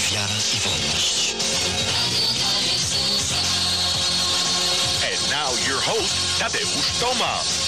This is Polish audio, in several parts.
wiara i wolność. And now your host, Tadeusz Tomasz.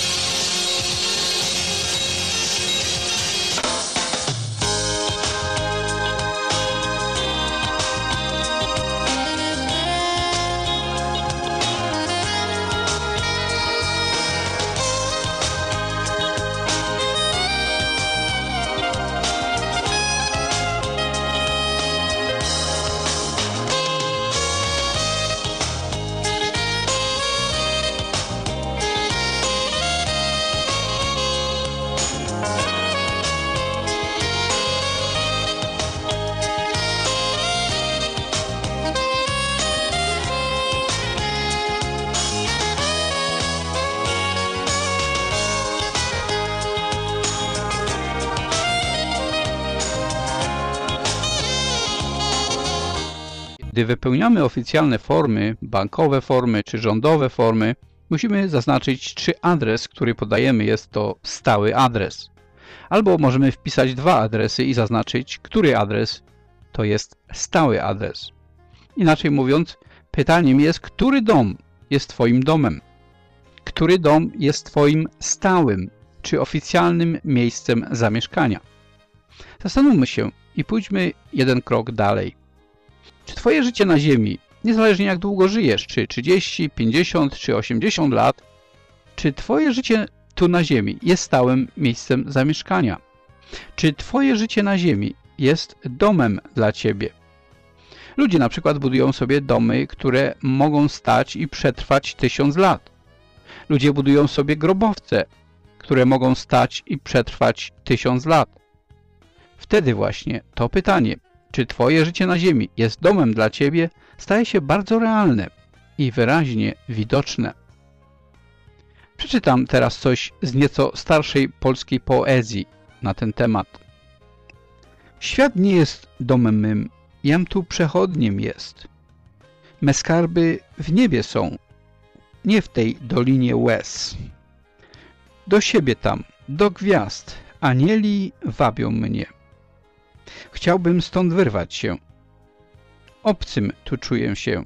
Gdy wypełniamy oficjalne formy, bankowe formy czy rządowe formy, musimy zaznaczyć, czy adres, który podajemy, jest to stały adres. Albo możemy wpisać dwa adresy i zaznaczyć, który adres to jest stały adres. Inaczej mówiąc, pytaniem jest, który dom jest Twoim domem? Który dom jest Twoim stałym czy oficjalnym miejscem zamieszkania? Zastanówmy się i pójdźmy jeden krok dalej. Czy Twoje życie na ziemi, niezależnie jak długo żyjesz, czy 30, 50 czy 80 lat, czy Twoje życie tu na ziemi jest stałym miejscem zamieszkania? Czy Twoje życie na ziemi jest domem dla Ciebie? Ludzie na przykład budują sobie domy, które mogą stać i przetrwać 1000 lat. Ludzie budują sobie grobowce, które mogą stać i przetrwać 1000 lat. Wtedy właśnie to pytanie, czy Twoje życie na ziemi jest domem dla Ciebie, staje się bardzo realne i wyraźnie widoczne. Przeczytam teraz coś z nieco starszej polskiej poezji na ten temat. Świat nie jest domem mym, jam tu przechodniem jest. Me skarby w niebie są, nie w tej dolinie łez. Do siebie tam, do gwiazd, anieli wabią mnie. Chciałbym stąd wyrwać się. Obcym tu czuję się.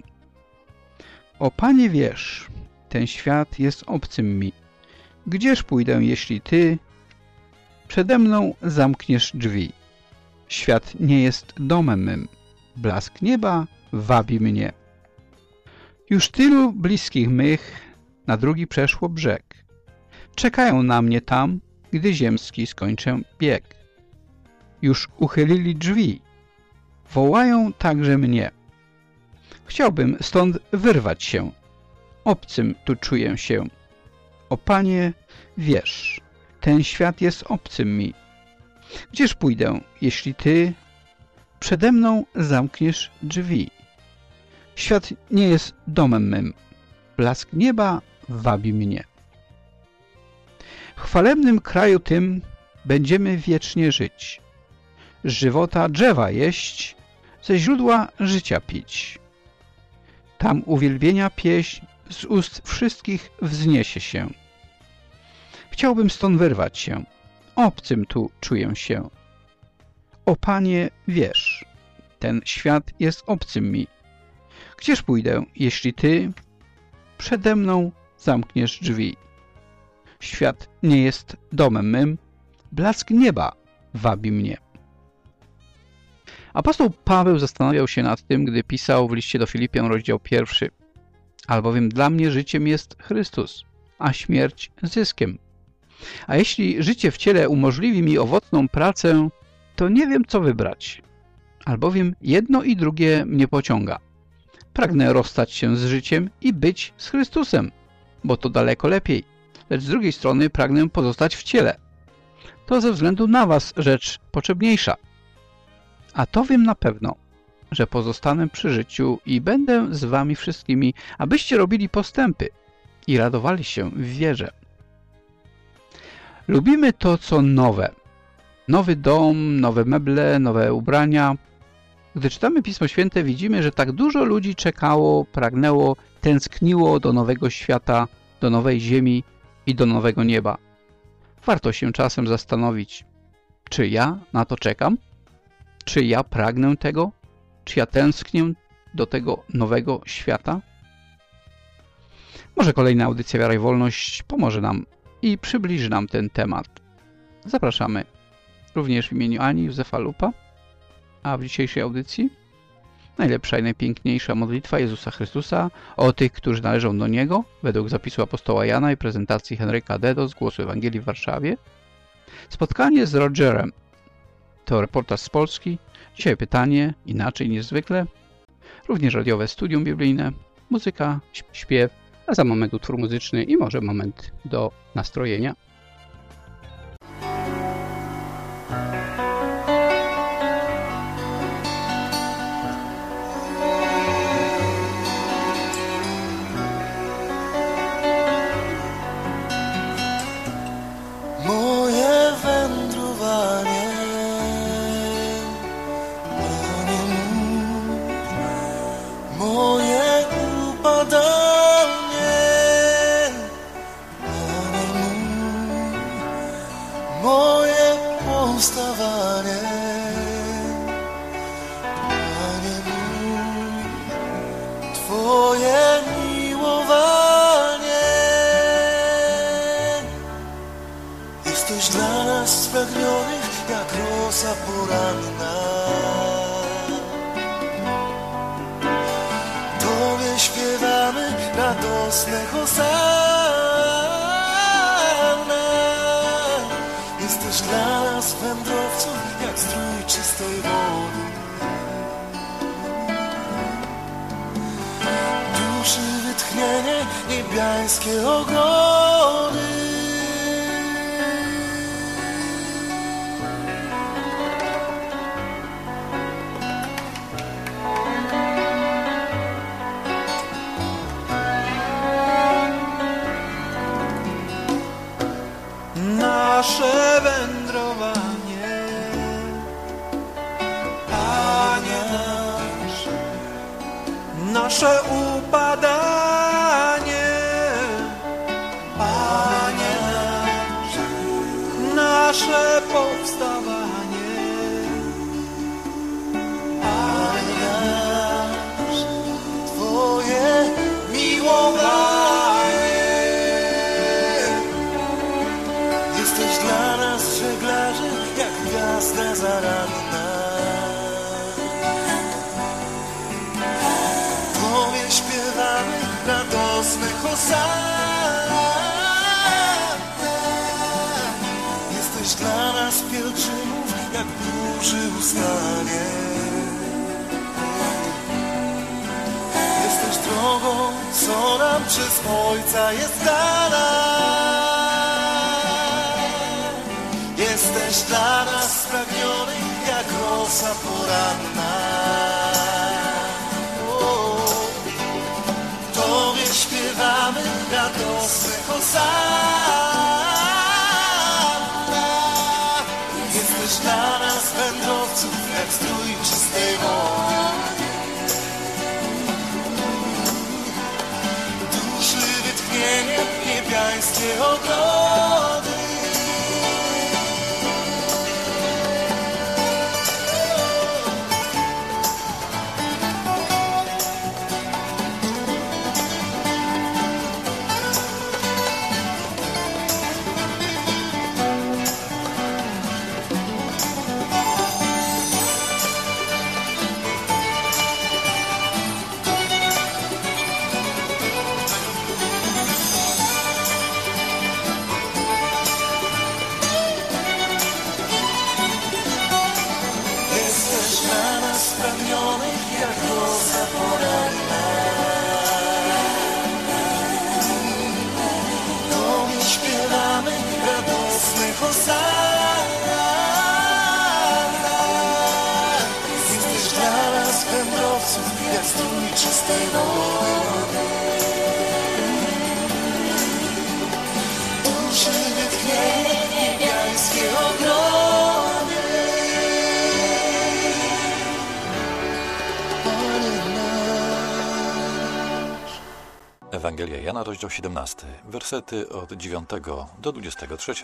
O Panie wiesz, ten świat jest obcym mi. Gdzież pójdę, jeśli Ty przede mną zamkniesz drzwi? Świat nie jest domem mym. Blask nieba wabi mnie. Już tylu bliskich mych na drugi przeszło brzeg. Czekają na mnie tam, gdy ziemski skończę bieg. Już uchylili drzwi. Wołają także mnie. Chciałbym stąd wyrwać się. Obcym tu czuję się. O Panie, wiesz, ten świat jest obcym mi. Gdzież pójdę, jeśli Ty przede mną zamkniesz drzwi? Świat nie jest domem mym. Blask nieba wabi mnie. W chwalebnym kraju tym będziemy wiecznie żyć. Z żywota drzewa jeść, ze źródła życia pić. Tam uwielbienia pieśń z ust wszystkich wzniesie się. Chciałbym stąd wyrwać się, obcym tu czuję się. O Panie, wiesz, ten świat jest obcym mi. Gdzież pójdę, jeśli Ty przede mną zamkniesz drzwi? Świat nie jest domem mym, blask nieba wabi mnie. Apostoł Paweł zastanawiał się nad tym, gdy pisał w liście do Filipian, rozdział 1. Albowiem dla mnie życiem jest Chrystus, a śmierć zyskiem. A jeśli życie w ciele umożliwi mi owocną pracę, to nie wiem, co wybrać. Albowiem jedno i drugie mnie pociąga. Pragnę rozstać się z życiem i być z Chrystusem, bo to daleko lepiej. Lecz z drugiej strony pragnę pozostać w ciele. To ze względu na was rzecz potrzebniejsza. A to wiem na pewno, że pozostanę przy życiu i będę z wami wszystkimi, abyście robili postępy i radowali się w wierze. Lubimy to, co nowe. Nowy dom, nowe meble, nowe ubrania. Gdy czytamy Pismo Święte, widzimy, że tak dużo ludzi czekało, pragnęło, tęskniło do nowego świata, do nowej ziemi i do nowego nieba. Warto się czasem zastanowić, czy ja na to czekam? Czy ja pragnę tego? Czy ja tęsknię do tego nowego świata? Może kolejna audycja Wiara i Wolność pomoże nam i przybliży nam ten temat. Zapraszamy również w imieniu Ani Józefa Lupa, a w dzisiejszej audycji najlepsza i najpiękniejsza modlitwa Jezusa Chrystusa o tych, którzy należą do Niego, według zapisu apostoła Jana i prezentacji Henryka Dedo z Głosu Ewangelii w Warszawie. Spotkanie z Rogerem. To reportaż z Polski. Dzisiaj pytanie, inaczej niż zwykle. Również radiowe studium biblijne, muzyka, śpiew, a za moment utwór muzyczny i może moment do nastrojenia. Nasze wędrowanie, Panie nasz, nasze upadanie, Panie nasz, nasze powstawanie, Panie nasz, Twoje miłowanie. Jesteś dla nas żeglarzem, jak gwiazda zaradna. Tobie śpiewamy radosne hosanna. Jesteś dla nas pielgrzymów, jak burzy ustanie. Jesteś drogą, co nam przez Ojca jest dana. Jesteś dla nas spragniony, jak rosa poranna. Tobie śpiewamy radosne hosanna. Jesteś dla nas wędrowców, jak strój czystej wody. Duszy wytchnienie, niebiańskie ogrody. Jesteś dla nas wędrowców, jak strój czystej wody. Duszy wytchnienie, niebiańskie ogrody. Ewangelia Jana, rozdział 17, wersety od 9 do 23.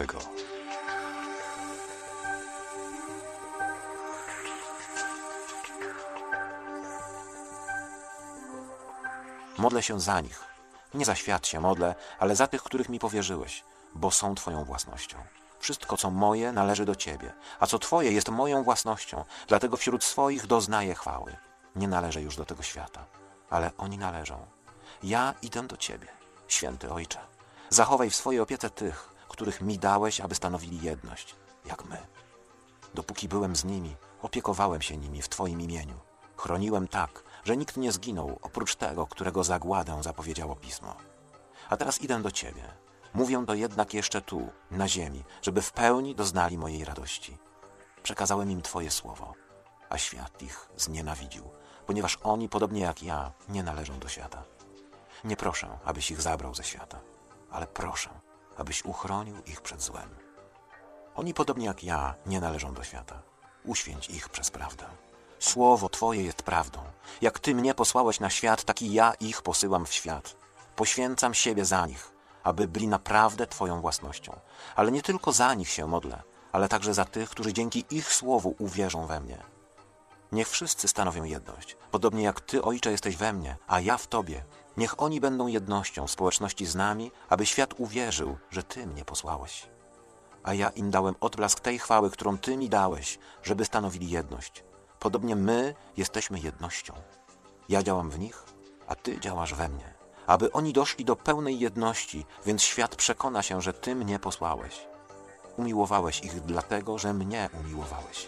Modlę się za nich. Nie za świat się modlę, ale za tych, których mi powierzyłeś, bo są Twoją własnością. Wszystko, co moje, należy do Ciebie, a co Twoje jest moją własnością, dlatego wśród swoich doznaję chwały. Nie należę już do tego świata, ale oni należą. Ja idę do Ciebie, święty Ojcze. Zachowaj w swojej opiece tych, których mi dałeś, aby stanowili jedność, jak my. Dopóki byłem z nimi, opiekowałem się nimi w Twoim imieniu. Chroniłem tak, że nikt nie zginął, oprócz tego, którego zagładę zapowiedziało Pismo. A teraz idę do Ciebie. Mówię to jednak jeszcze tu, na ziemi, żeby w pełni doznali mojej radości. Przekazałem im Twoje słowo, a świat ich znienawidził, ponieważ oni, podobnie jak ja, nie należą do świata. Nie proszę, abyś ich zabrał ze świata, ale proszę, abyś uchronił ich przed złem. Oni, podobnie jak ja, nie należą do świata. Uświęć ich przez prawdę. Słowo Twoje jest prawdą. Jak Ty mnie posłałeś na świat, tak i ja ich posyłam w świat. Poświęcam siebie za nich, aby byli naprawdę Twoją własnością. Ale nie tylko za nich się modlę, ale także za tych, którzy dzięki ich słowu uwierzą we mnie. Niech wszyscy stanowią jedność, podobnie jak Ty, Ojcze, jesteś we mnie, a ja w Tobie. Niech oni będą jednością w społeczności z nami, aby świat uwierzył, że Ty mnie posłałeś. A ja im dałem odblask tej chwały, którą Ty mi dałeś, żeby stanowili jedność. Podobnie my jesteśmy jednością. Ja działam w nich, a Ty działasz we mnie, aby oni doszli do pełnej jedności, więc świat przekona się, że Ty mnie posłałeś. Umiłowałeś ich dlatego, że mnie umiłowałeś.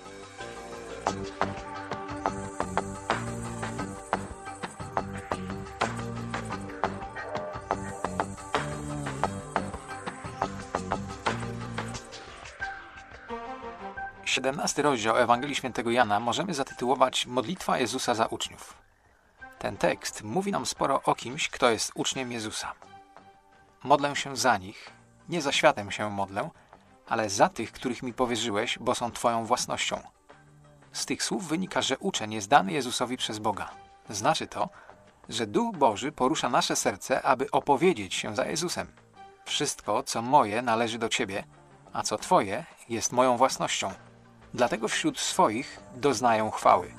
XVII rozdział Ewangelii Świętego Jana możemy zatytułować Modlitwa Jezusa za uczniów. Ten tekst mówi nam sporo o kimś, kto jest uczniem Jezusa. Modlę się za nich, nie za światem się modlę, ale za tych, których mi powierzyłeś, bo są Twoją własnością. Z tych słów wynika, że uczeń jest dany Jezusowi przez Boga. Znaczy to, że Duch Boży porusza nasze serce, aby opowiedzieć się za Jezusem. Wszystko, co moje, należy do Ciebie, a co Twoje, jest moją własnością. Dlatego wśród swoich doznają chwały.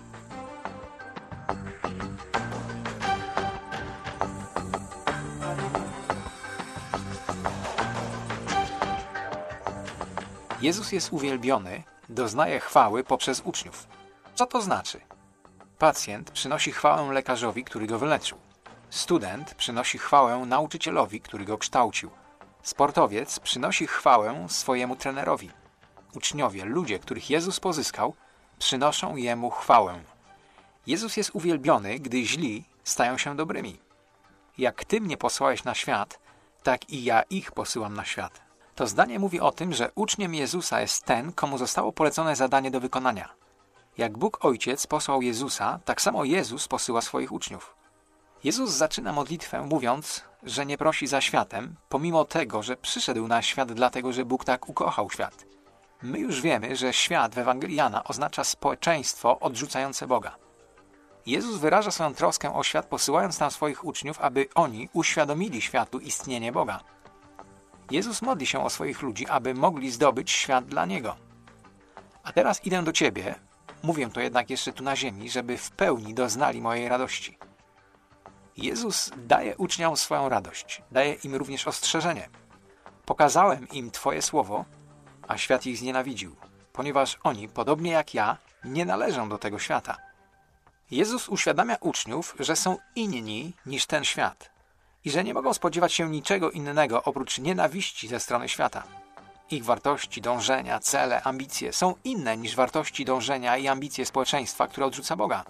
Jezus jest uwielbiony, doznaje chwały poprzez uczniów. Co to znaczy? Pacjent przynosi chwałę lekarzowi, który go wyleczył. Student przynosi chwałę nauczycielowi, który go kształcił. Sportowiec przynosi chwałę swojemu trenerowi. Uczniowie, ludzie, których Jezus pozyskał, przynoszą Jemu chwałę. Jezus jest uwielbiony, gdy źli stają się dobrymi. Jak Ty mnie posłałeś na świat, tak i ja ich posyłam na świat. To zdanie mówi o tym, że uczniem Jezusa jest ten, komu zostało polecone zadanie do wykonania. Jak Bóg Ojciec posłał Jezusa, tak samo Jezus posyła swoich uczniów. Jezus zaczyna modlitwę mówiąc, że nie prosi za światem, pomimo tego, że przyszedł na świat dlatego, że Bóg tak ukochał świat. My już wiemy, że świat w Ewangelii Jana oznacza społeczeństwo odrzucające Boga. Jezus wyraża swoją troskę o świat, posyłając tam swoich uczniów, aby oni uświadomili światu istnienie Boga. Jezus modli się o swoich ludzi, aby mogli zdobyć świat dla Niego. A teraz idę do Ciebie, mówię to jednak jeszcze tu na ziemi, żeby w pełni doznali mojej radości. Jezus daje uczniom swoją radość, daje im również ostrzeżenie. Pokazałem im Twoje słowo, a świat ich znienawidził, ponieważ oni, podobnie jak ja, nie należą do tego świata. Jezus uświadamia uczniów, że są inni niż ten świat i że nie mogą spodziewać się niczego innego oprócz nienawiści ze strony świata. Ich wartości, dążenia, cele, ambicje są inne niż wartości, dążenia i ambicje społeczeństwa, które odrzuca Boga.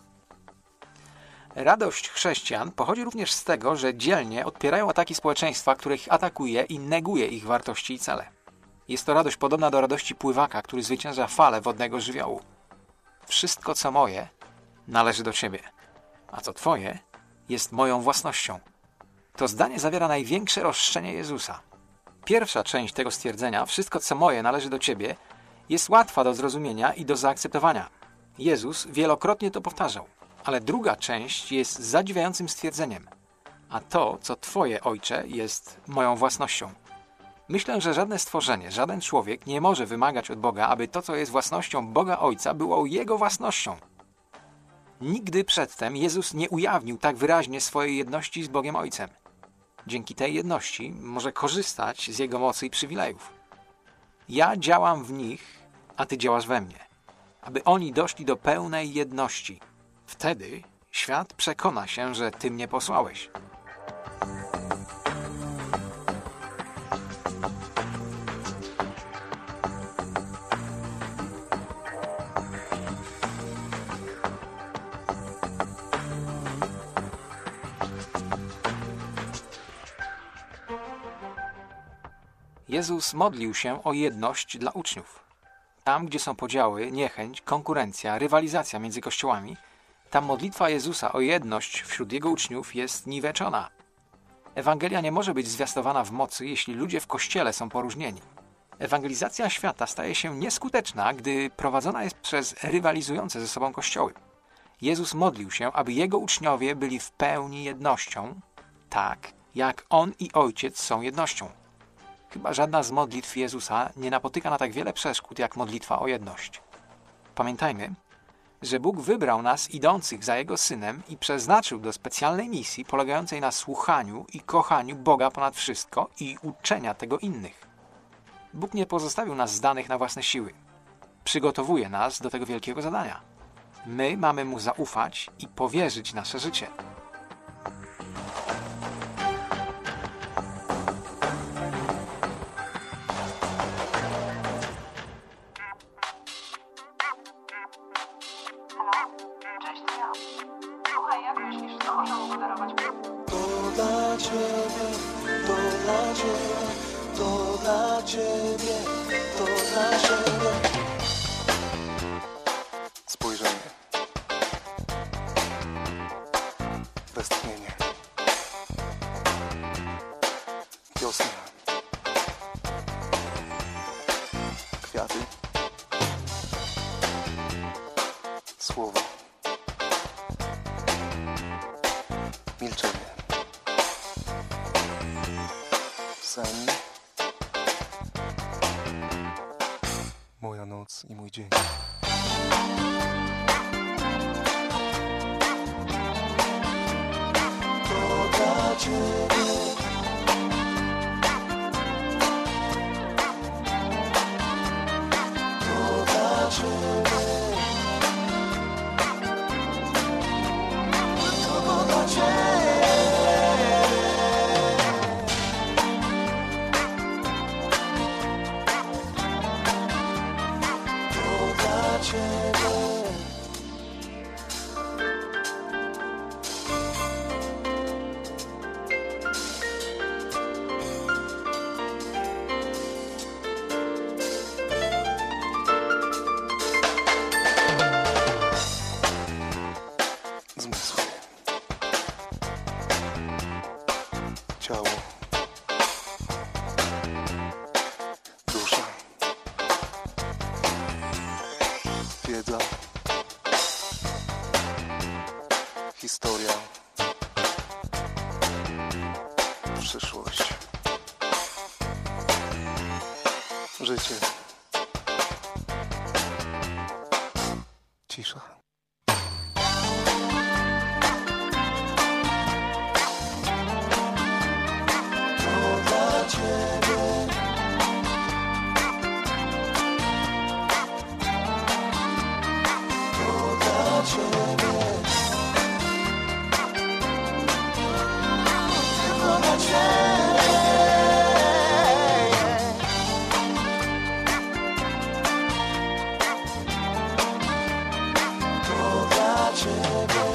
Radość chrześcijan pochodzi również z tego, że dzielnie odpierają ataki społeczeństwa, które ich atakuje i neguje ich wartości i cele. Jest to radość podobna do radości pływaka, który zwycięża falę wodnego żywiołu. Wszystko, co moje, należy do Ciebie, a co Twoje, jest moją własnością. To zdanie zawiera największe roszczenie Jezusa. Pierwsza część tego stwierdzenia, wszystko, co moje, należy do Ciebie, jest łatwa do zrozumienia i do zaakceptowania. Jezus wielokrotnie to powtarzał. Ale druga część jest zadziwiającym stwierdzeniem. A to, co Twoje, Ojcze, jest moją własnością. Myślę, że żadne stworzenie, żaden człowiek nie może wymagać od Boga, aby to, co jest własnością Boga Ojca, było Jego własnością. Nigdy przedtem Jezus nie ujawnił tak wyraźnie swojej jedności z Bogiem Ojcem. Dzięki tej jedności może korzystać z Jego mocy i przywilejów. Ja działam w nich, a Ty działasz we mnie, aby oni doszli do pełnej jedności. Wtedy świat przekona się, że Ty mnie posłałeś. Jezus modlił się o jedność dla uczniów. Tam, gdzie są podziały, niechęć, konkurencja, rywalizacja między kościołami, tam modlitwa Jezusa o jedność wśród Jego uczniów jest niweczona. Ewangelia nie może być zwiastowana w mocy, jeśli ludzie w Kościele są poróżnieni. Ewangelizacja świata staje się nieskuteczna, gdy prowadzona jest przez rywalizujące ze sobą kościoły. Jezus modlił się, aby Jego uczniowie byli w pełni jednością, tak jak On i Ojciec są jednością. Chyba żadna z modlitw Jezusa nie napotyka na tak wiele przeszkód, jak modlitwa o jedność. Pamiętajmy, że Bóg wybrał nas idących za Jego Synem i przeznaczył do specjalnej misji polegającej na słuchaniu i kochaniu Boga ponad wszystko i uczenia tego innych. Bóg nie pozostawił nas zdanych na własne siły. Przygotowuje nas do tego wielkiego zadania. My mamy Mu zaufać i powierzyć nasze życie. Cześć, to ja. Słuchaj, jak myślisz, co ona mogła darować? To dla ciebie, to dla ciebie, to dla ciebie, to dla ciebie. Spojrzenie. Westchnienie. Wiosna. Kwiaty. Słowa. Milczenie. Sen. Moja noc i mój dzień. To dla ciebie. To dla ciebie. To dla ciebie. To dla ciebie. Zmysły. Ciało. Dusza. Wiedza. Historia. Przyszłość. Życie. Cisza. To dla ciebie. To dla ciebie. To dla ciebie. To dla ciebie.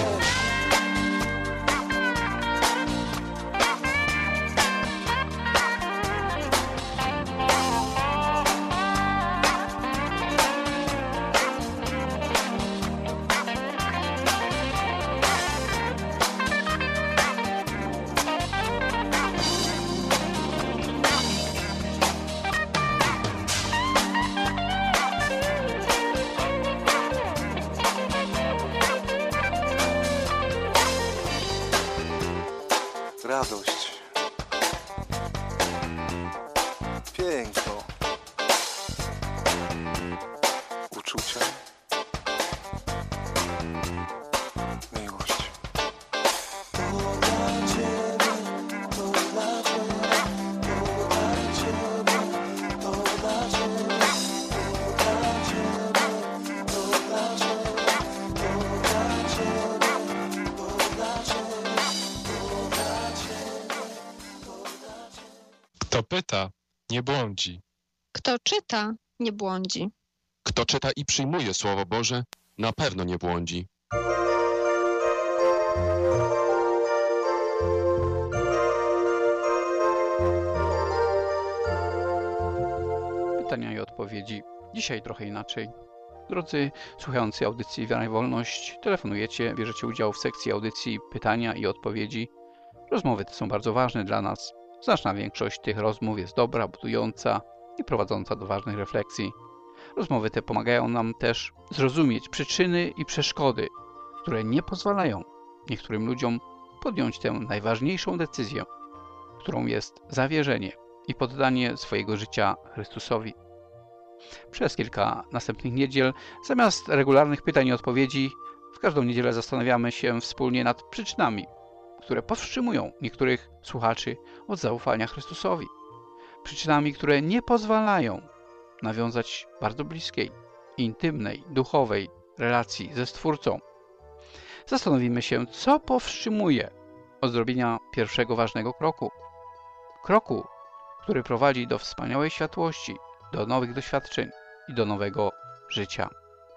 Radość. Piękno. Kto pyta, nie błądzi. Kto czyta, nie błądzi. Kto czyta i przyjmuje Słowo Boże, na pewno nie błądzi. Pytania i odpowiedzi. Dzisiaj trochę inaczej. Drodzy słuchający audycji Wiara i Wolność, telefonujecie, bierzecie udział w sekcji audycji Pytania i Odpowiedzi. Rozmowy te są bardzo ważne dla nas. Znaczna większość tych rozmów jest dobra, budująca i prowadząca do ważnych refleksji. Rozmowy te pomagają nam też zrozumieć przyczyny i przeszkody, które nie pozwalają niektórym ludziom podjąć tę najważniejszą decyzję, którą jest zawierzenie i poddanie swojego życia Chrystusowi. Przez kilka następnych niedziel, zamiast regularnych pytań i odpowiedzi, w każdą niedzielę zastanawiamy się wspólnie nad przyczynami, które powstrzymują niektórych słuchaczy od zaufania Chrystusowi. Przyczynami, które nie pozwalają nawiązać bardzo bliskiej, intymnej, duchowej relacji ze Stwórcą. Zastanowimy się, co powstrzymuje od zrobienia pierwszego ważnego kroku. Kroku, który prowadzi do wspaniałej światłości, do nowych doświadczeń i do nowego życia.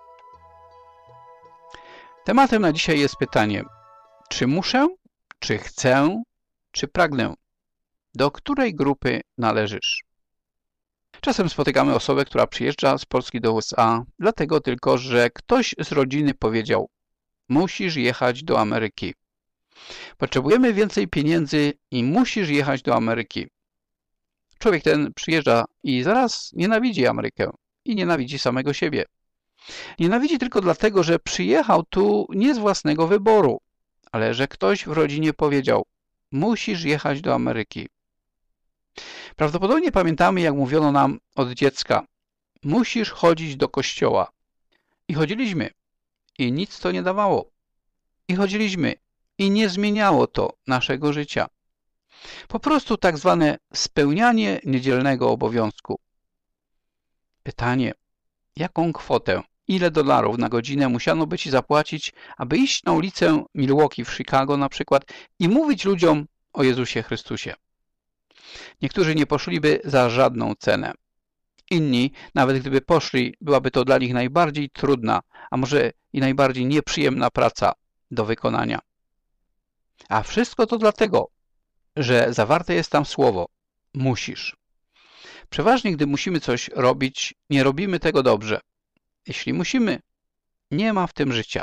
Tematem na dzisiaj jest pytanie, czy muszę, czy chcę, czy pragnę? Do której grupy należysz? Czasem spotykamy osobę, która przyjeżdża z Polski do USA, dlatego tylko, że ktoś z rodziny powiedział: musisz jechać do Ameryki. Potrzebujemy więcej pieniędzy i musisz jechać do Ameryki. Człowiek ten przyjeżdża i zaraz nienawidzi Amerykę i nienawidzi samego siebie. Nienawidzi tylko dlatego, że przyjechał tu nie z własnego wyboru, ale że ktoś w rodzinie powiedział: musisz jechać do Ameryki. Prawdopodobnie pamiętamy, jak mówiono nam od dziecka: musisz chodzić do kościoła. I chodziliśmy. I nic to nie dawało. I chodziliśmy. I nie zmieniało to naszego życia. Po prostu tak zwane spełnianie niedzielnego obowiązku. Pytanie: jaką kwotę, ile dolarów na godzinę musiano by ci zapłacić, aby iść na ulicę Milwaukee w Chicago na przykład i mówić ludziom o Jezusie Chrystusie? Niektórzy nie poszliby za żadną cenę. Inni, nawet gdyby poszli, byłaby to dla nich najbardziej trudna, a może i najbardziej nieprzyjemna praca do wykonania. A wszystko to dlatego, że zawarte jest tam słowo musisz. Przeważnie, gdy musimy coś robić, nie robimy tego dobrze. Jeśli musimy, nie ma w tym życia.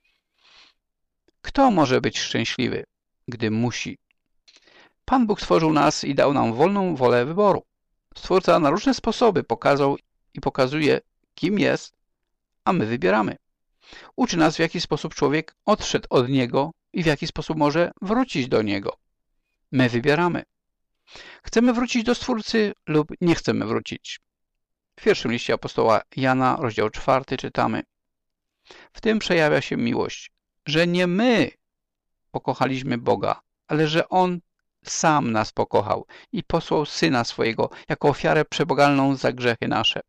Kto może być szczęśliwy, gdy musi? Pan Bóg stworzył nas i dał nam wolną wolę wyboru. Stwórca na różne sposoby pokazał i pokazuje, kim jest, a my wybieramy. Uczy nas, w jaki sposób człowiek odszedł od Niego i w jaki sposób może wrócić do Niego. My wybieramy. Chcemy wrócić do Stwórcy lub nie chcemy wrócić. W pierwszym liście apostoła Jana, rozdział 4, czytamy: w tym przejawia się miłość, że nie my pokochaliśmy Boga, ale że On sam nas pokochał i posłał Syna swojego jako ofiarę przebłagalną za grzechy nasze.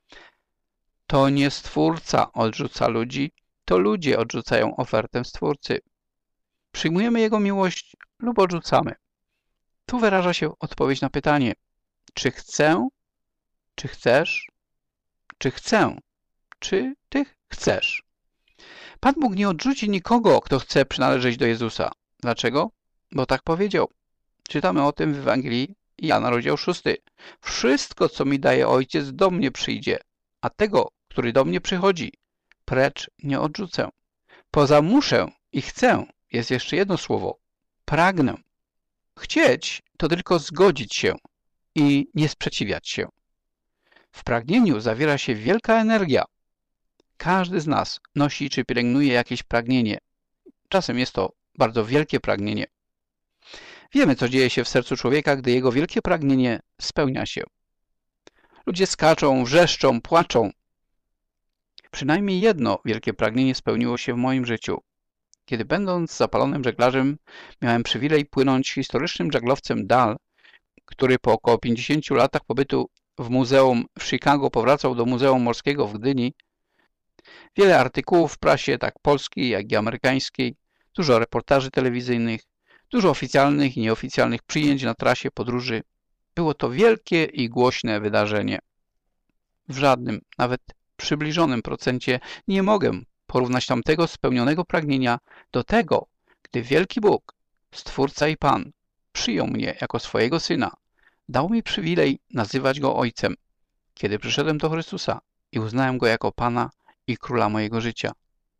To nie Stwórca odrzuca ludzi, to ludzie odrzucają ofertę Stwórcy. Przyjmujemy Jego miłość lub odrzucamy. Tu wyraża się odpowiedź na pytanie: czy chcę, czy chcesz, czy chcę, czy Ty chcesz. Pan Bóg nie odrzuci nikogo, kto chce przynależeć do Jezusa. Dlaczego? Bo tak powiedział. Czytamy o tym w Ewangelii Jana, rozdział 6. Wszystko, co mi daje Ojciec, do mnie przyjdzie, a tego, który do mnie przychodzi, precz nie odrzucę. Poza muszę i chcę jest jeszcze jedno słowo: pragnę. Chcieć to tylko zgodzić się i nie sprzeciwiać się. W pragnieniu zawiera się wielka energia. Każdy z nas nosi czy pielęgnuje jakieś pragnienie. Czasem jest to bardzo wielkie pragnienie. Wiemy, co dzieje się w sercu człowieka, gdy jego wielkie pragnienie spełnia się. Ludzie skaczą, wrzeszczą, płaczą. Przynajmniej jedno wielkie pragnienie spełniło się w moim życiu. Kiedy będąc zapalonym żeglarzem, miałem przywilej płynąć historycznym żaglowcem Dal, który po około 50 latach pobytu w muzeum w Chicago powracał do Muzeum Morskiego w Gdyni. Wiele artykułów w prasie, tak polskiej, jak i amerykańskiej, dużo reportaży telewizyjnych, dużo oficjalnych i nieoficjalnych przyjęć na trasie podróży. Było to wielkie i głośne wydarzenie. W żadnym, nawet przybliżonym procencie nie mogę porównać tamtego spełnionego pragnienia do tego, gdy wielki Bóg, Stwórca i Pan, przyjął mnie jako swojego Syna, dał mi przywilej nazywać Go Ojcem, kiedy przyszedłem do Chrystusa i uznałem Go jako Pana i Króla mojego życia.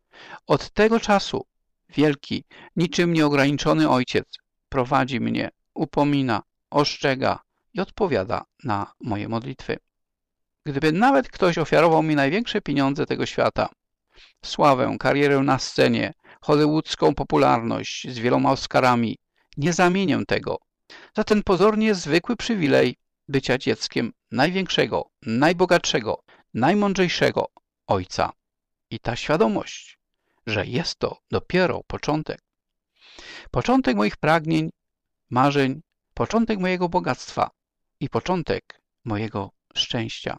Od tego czasu wielki, niczym nieograniczony Ojciec prowadzi mnie, upomina, ostrzega i odpowiada na moje modlitwy. Gdyby nawet ktoś ofiarował mi największe pieniądze tego świata, sławę, karierę na scenie, hollywoodzką popularność z wieloma Oscarami, nie zamienię tego za ten pozornie zwykły przywilej bycia dzieckiem największego, najbogatszego, najmądrzejszego Ojca. I ta świadomość, że jest to dopiero początek. Początek moich pragnień, marzeń, początek mojego bogactwa i początek mojego szczęścia.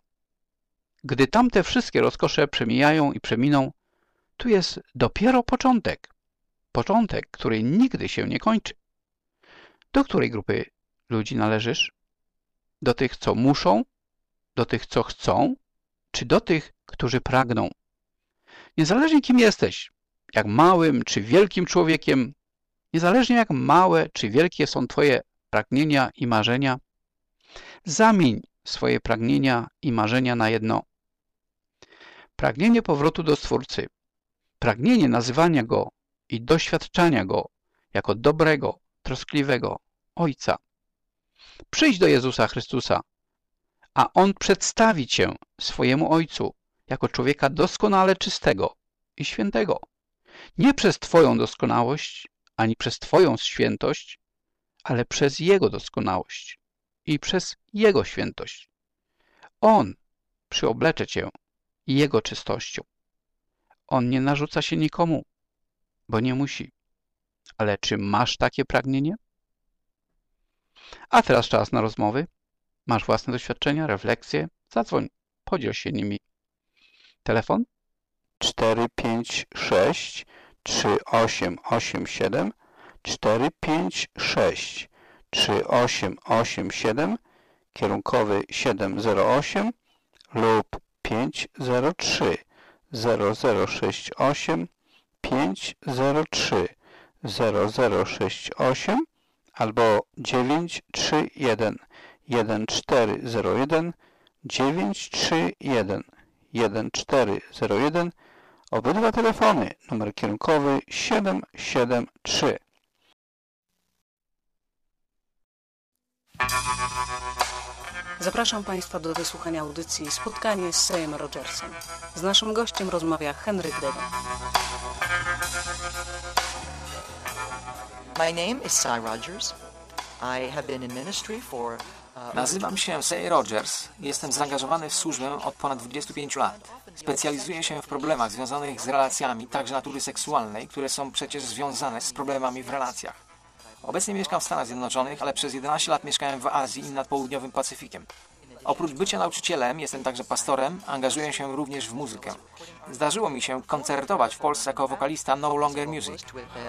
Gdy tamte wszystkie rozkosze przemijają i przeminą, tu jest dopiero początek. Początek, który nigdy się nie kończy. Do której grupy ludzi należysz? Do tych, co muszą? Do tych, co chcą? Czy do tych, którzy pragną? Niezależnie kim jesteś, jak małym czy wielkim człowiekiem, niezależnie jak małe czy wielkie są twoje pragnienia i marzenia, zamień swoje pragnienia i marzenia na jedno. Pragnienie powrotu do Stwórcy, pragnienie nazywania Go i doświadczania Go jako dobrego, troskliwego Ojca. Przyjdź do Jezusa Chrystusa, a On przedstawi cię swojemu Ojcu jako człowieka doskonale czystego i świętego. Nie przez twoją doskonałość, ani przez twoją świętość, ale przez Jego doskonałość i przez Jego świętość. On przyoblecze cię Jego czystością. On nie narzuca się nikomu, bo nie musi. Ale czy masz takie pragnienie? A teraz czas na rozmowy. Masz własne doświadczenia, refleksje? Zadzwoń, podziel się nimi. Telefon 456 3887 456 3887 kierunkowy 708 lub 503 0068 503 0068 albo 931 1401 931 1401. Obydwa telefony, numer kierunkowy 773. Zapraszam Państwa do wysłuchania audycji Spotkanie z Sayem Rogersem. Z naszym gościem rozmawia Henryk Deda. My name is Cy Rogers. I have been in ministry for Nazywam się Say Rogers. Jestem zaangażowany w służbę od ponad 25 lat. Specjalizuję się w problemach związanych z relacjami, także natury seksualnej, które są przecież związane z problemami w relacjach. Obecnie mieszkam w Stanach Zjednoczonych, ale przez 11 lat mieszkałem w Azji i nad południowym Pacyfikiem. Oprócz bycia nauczycielem, jestem także pastorem, angażuję się również w muzykę. Zdarzyło mi się koncertować w Polsce jako wokalista No Longer Music.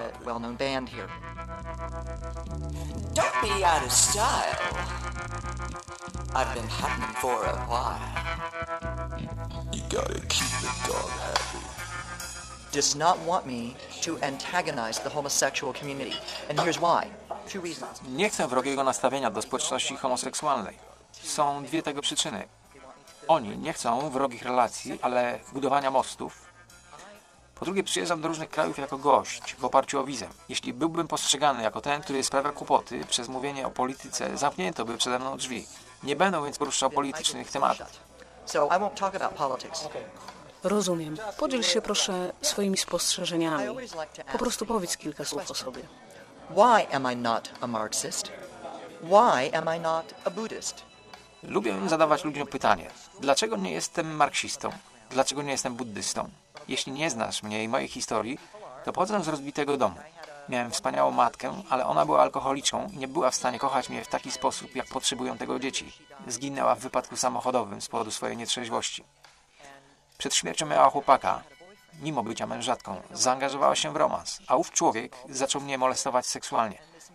Don't be out of style. I've been happening for a while. You gotta keep the dog happy. Does not want me to antagonize the homosexual community. And here's why. Two reasons. Nie chcę wrogiego nastawienia do społeczności homoseksualnej. Są dwie tego przyczyny. Oni nie chcą wrogich relacji, ale budowania mostów. Po drugie, przyjeżdżam do różnych krajów jako gość, w oparciu o wizę. Jeśli byłbym postrzegany jako ten, który sprawia kłopoty przez mówienie o polityce, zamknięto by przede mną drzwi. Nie będę więc poruszał politycznych tematów. So I won't talk about politics. Rozumiem. Podziel się proszę swoimi spostrzeżeniami. Po prostu powiedz kilka słów o sobie. Why am I not a Marxist? Why am I not a Buddhist? Lubię zadawać ludziom pytanie, dlaczego nie jestem marksistą? Dlaczego nie jestem buddystą? Jeśli nie znasz mnie i mojej historii, to pochodzę z rozbitego domu. Miałem wspaniałą matkę, ale ona była alkoholiczką i nie była w stanie kochać mnie w taki sposób, jak potrzebują tego dzieci. Zginęła w wypadku samochodowym z powodu swojej nietrzeźwości. Przed śmiercią miała chłopaka. Mimo bycia mężatką, zaangażowała się w romans, a ów człowiek zaczął mnie molestować seksualnie.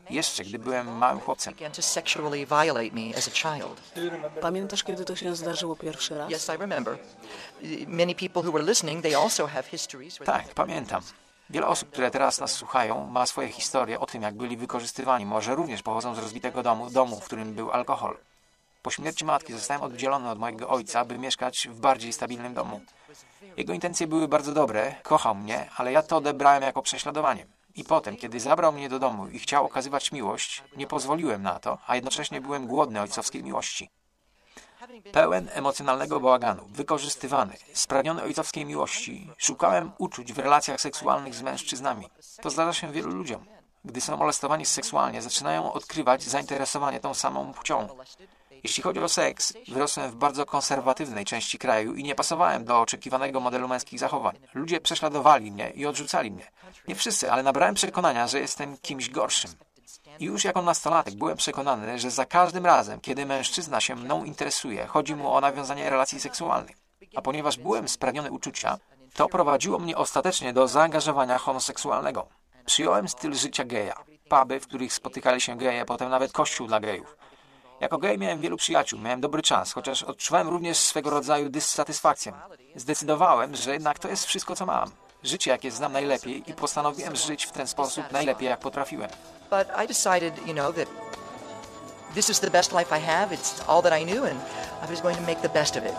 jeszcze gdy byłem małym chłopcem. began to sexually violate me as a child. Pamiętasz, kiedy to się zdarzyło pierwszy raz? Yes, I remember. Many people who were listening, they also have histories. Tak, pamiętam. Wiele osób, które teraz nas słuchają, ma swoje historie o tym, jak byli wykorzystywani. Może również pochodzą z rozbitego domu, w którym był alkohol. Po śmierci matki zostałem oddzielony od mojego ojca, by mieszkać w bardziej stabilnym domu. Jego intencje były bardzo dobre, kochał mnie, ale ja to odebrałem jako prześladowanie. I potem, kiedy zabrał mnie do domu i chciał okazywać miłość, nie pozwoliłem na to, a jednocześnie byłem głodny ojcowskiej miłości. Pełen emocjonalnego bałaganu, wykorzystywany, spragniony ojcowskiej miłości, szukałem uczuć w relacjach seksualnych z mężczyznami. To zdarza się wielu ludziom. Gdy są molestowani seksualnie, zaczynają odkrywać zainteresowanie tą samą płcią. Jeśli chodzi o seks, wyrosłem w bardzo konserwatywnej części kraju i nie pasowałem do oczekiwanego modelu męskich zachowań. Ludzie prześladowali mnie i odrzucali mnie. Nie wszyscy, ale nabrałem przekonania, że jestem kimś gorszym. I już jako nastolatek byłem przekonany, że za każdym razem, kiedy mężczyzna się mną interesuje, chodzi mu o nawiązanie relacji seksualnych. A ponieważ byłem spragniony uczucia, to prowadziło mnie ostatecznie do zaangażowania homoseksualnego. Przyjąłem styl życia geja. Puby, w których spotykali się geje, potem nawet kościół dla gejów. Jako gej miałem wielu przyjaciół, miałem dobry czas, chociaż odczuwałem również swego rodzaju dysatysfakcję. Zdecydowałem, że jednak to jest wszystko, co mam. Życie, jakie znam najlepiej i postanowiłem żyć w ten sposób najlepiej, jak potrafiłem. But I decided, that this is the best life I have. It's all that I knew, and I was going to make the best of it.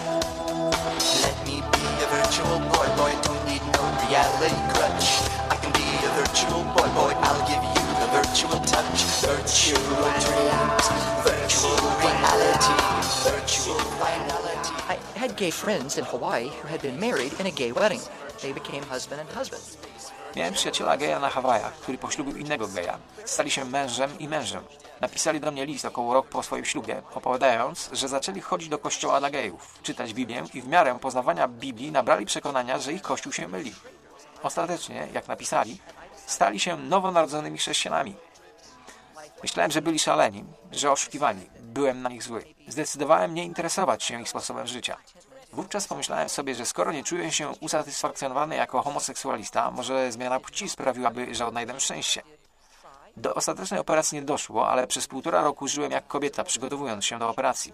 Let me be a virtual boy, don't need no reality crutch. I can be a virtual boy, I'll give you the virtual touch. Virtual dreams, virtual reality, virtual finality. I had gay friends in Hawaii who had been married in a gay wedding. They became husband and husband. Miałem przyjaciela geja na Hawajach, który poślubił innego geja. Stali się mężem i mężem. Napisali do mnie list około rok po swoim ślubie, opowiadając, że zaczęli chodzić do kościoła dla gejów, czytać Biblię i w miarę poznawania Biblii nabrali przekonania, że ich kościół się myli. Ostatecznie, jak napisali, stali się nowonarodzonymi chrześcijanami. Myślałem, że byli szaleni, że oszukiwali. Byłem na nich zły. Zdecydowałem nie interesować się ich sposobem życia. Wówczas pomyślałem sobie, że skoro nie czuję się usatysfakcjonowany jako homoseksualista, może zmiana płci sprawiłaby, że odnajdę szczęście. Do ostatecznej operacji nie doszło, ale przez 1,5 roku żyłem jak kobieta, przygotowując się do operacji.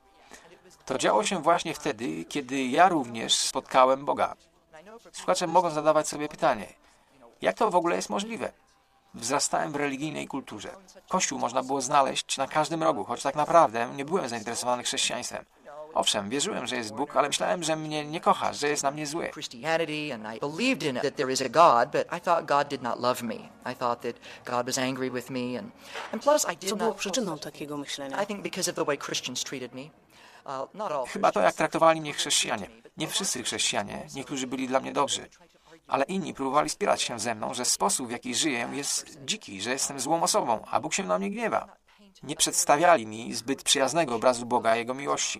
To działo się właśnie wtedy, kiedy ja również spotkałem Boga. Słuchacze mogą zadawać sobie pytanie, jak to w ogóle jest możliwe? Wzrastałem w religijnej kulturze. Kościół można było znaleźć na każdym rogu, choć tak naprawdę nie byłem zainteresowany chrześcijaństwem. Owszem, wierzyłem, że jest Bóg, ale myślałem, że mnie nie kocha, że jest na mnie zły. Christianity, and I believed in it, that there is a God, but I thought God did not love me. I thought that God was angry with me, and plus I did Co było not. przyczyną takiego myślenia? I think because of the way Christians treated me. Not all. Chyba to, jak traktowali mnie chrześcijanie. Nie wszyscy chrześcijanie, niektórzy byli dla mnie dobrzy. Ale inni próbowali spierać się ze mną, że sposób, w jaki żyję, jest dziki, że jestem złą osobą, a Bóg się na mnie gniewa. Nie przedstawiali mi zbyt przyjaznego obrazu Boga i Jego miłości.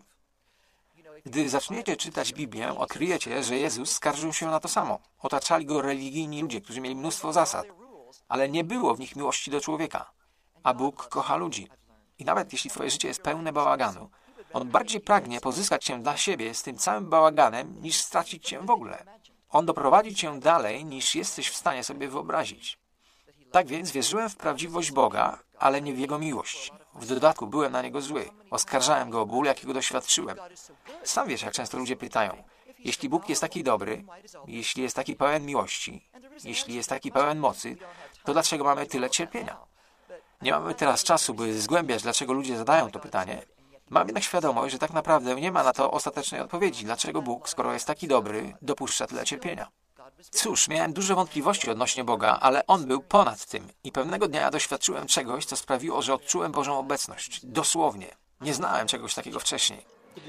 Gdy zaczniecie czytać Biblię, odkryjecie, że Jezus skarżył się na to samo. Otaczali Go religijni ludzie, którzy mieli mnóstwo zasad, ale nie było w nich miłości do człowieka. A Bóg kocha ludzi. I nawet jeśli twoje życie jest pełne bałaganu, On bardziej pragnie pozyskać cię dla siebie z tym całym bałaganem, niż stracić cię w ogóle. On doprowadzi cię dalej, niż jesteś w stanie sobie wyobrazić. Tak więc wierzyłem w prawdziwość Boga, ale nie w Jego miłość. W dodatku byłem na Niego zły. Oskarżałem Go o ból, jakiego doświadczyłem. Sam wiesz, jak często ludzie pytają, jeśli Bóg jest taki dobry, jeśli jest taki pełen miłości, jeśli jest taki pełen mocy, to dlaczego mamy tyle cierpienia? Nie mamy teraz czasu, by zgłębiać, dlaczego ludzie zadają to pytanie. Mam jednak świadomość, że tak naprawdę nie ma na to ostatecznej odpowiedzi, dlaczego Bóg, skoro jest taki dobry, dopuszcza tyle cierpienia. Cóż, miałem duże wątpliwości odnośnie Boga, ale On był ponad tym i pewnego dnia doświadczyłem czegoś, co sprawiło, że odczułem Bożą obecność. Dosłownie. Nie znałem czegoś takiego wcześniej.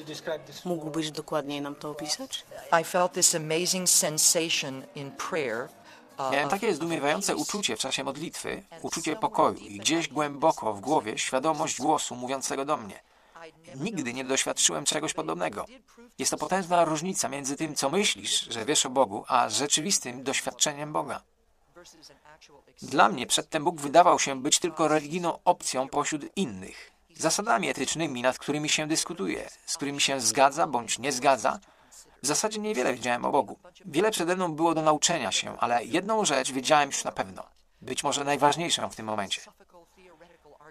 Mógłbyś dokładniej nam to opisać? I felt this amazing sensation in prayer. Miałem takie zdumiewające uczucie w czasie modlitwy, uczucie pokoju i gdzieś głęboko w głowie świadomość głosu mówiącego do mnie. Nigdy nie doświadczyłem czegoś podobnego. Jest to potężna różnica między tym, co myślisz, że wiesz o Bogu, a rzeczywistym doświadczeniem Boga. Dla mnie przedtem Bóg wydawał się być tylko religijną opcją pośród innych, zasadami etycznymi, nad którymi się dyskutuje, z którymi się zgadza bądź nie zgadza. W zasadzie niewiele wiedziałem o Bogu. Wiele przede mną było do nauczenia się, ale jedną rzecz wiedziałem już na pewno. Być może najważniejszą w tym momencie.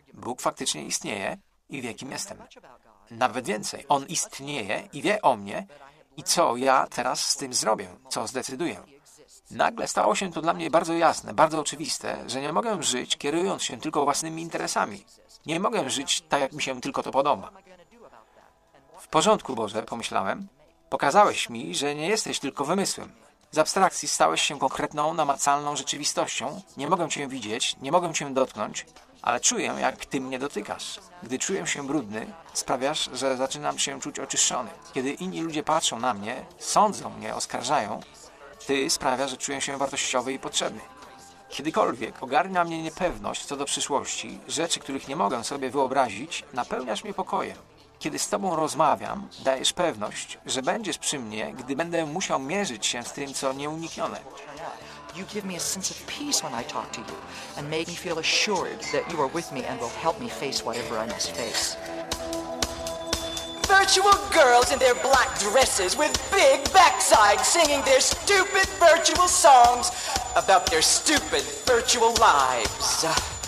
Bóg faktycznie istnieje i wie, kim jestem. Nawet więcej, On istnieje i wie o mnie i co ja teraz z tym zrobię, co zdecyduję. Nagle stało się to dla mnie bardzo jasne, bardzo oczywiste, że nie mogę żyć kierując się tylko własnymi interesami. Nie mogę żyć tak, jak mi się tylko to podoba. W porządku, Boże, pomyślałem, pokazałeś mi, że nie jesteś tylko wymysłem. Z abstrakcji stałeś się konkretną, namacalną rzeczywistością. Nie mogę Cię widzieć, nie mogę Cię dotknąć, ale czuję, jak Ty mnie dotykasz. Gdy czuję się brudny, sprawiasz, że zaczynam się czuć oczyszczony. Kiedy inni ludzie patrzą na mnie, sądzą mnie, oskarżają, Ty sprawiasz, że czuję się wartościowy i potrzebny. Kiedykolwiek ogarnia mnie niepewność co do przyszłości, rzeczy, których nie mogę sobie wyobrazić, napełniasz mnie pokojem. Kiedy z Tobą rozmawiam, dajesz pewność, że będziesz przy mnie, gdy będę musiał mierzyć się z tym, co nieuniknione. You give me a sense of peace when I talk to you and make me feel assured that you are with me and will help me face whatever I must face. Virtual girls in their black dresses with big backsides singing their stupid virtual songs about their stupid virtual lives.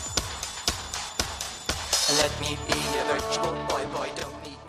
Let me be a virtual boy, don't need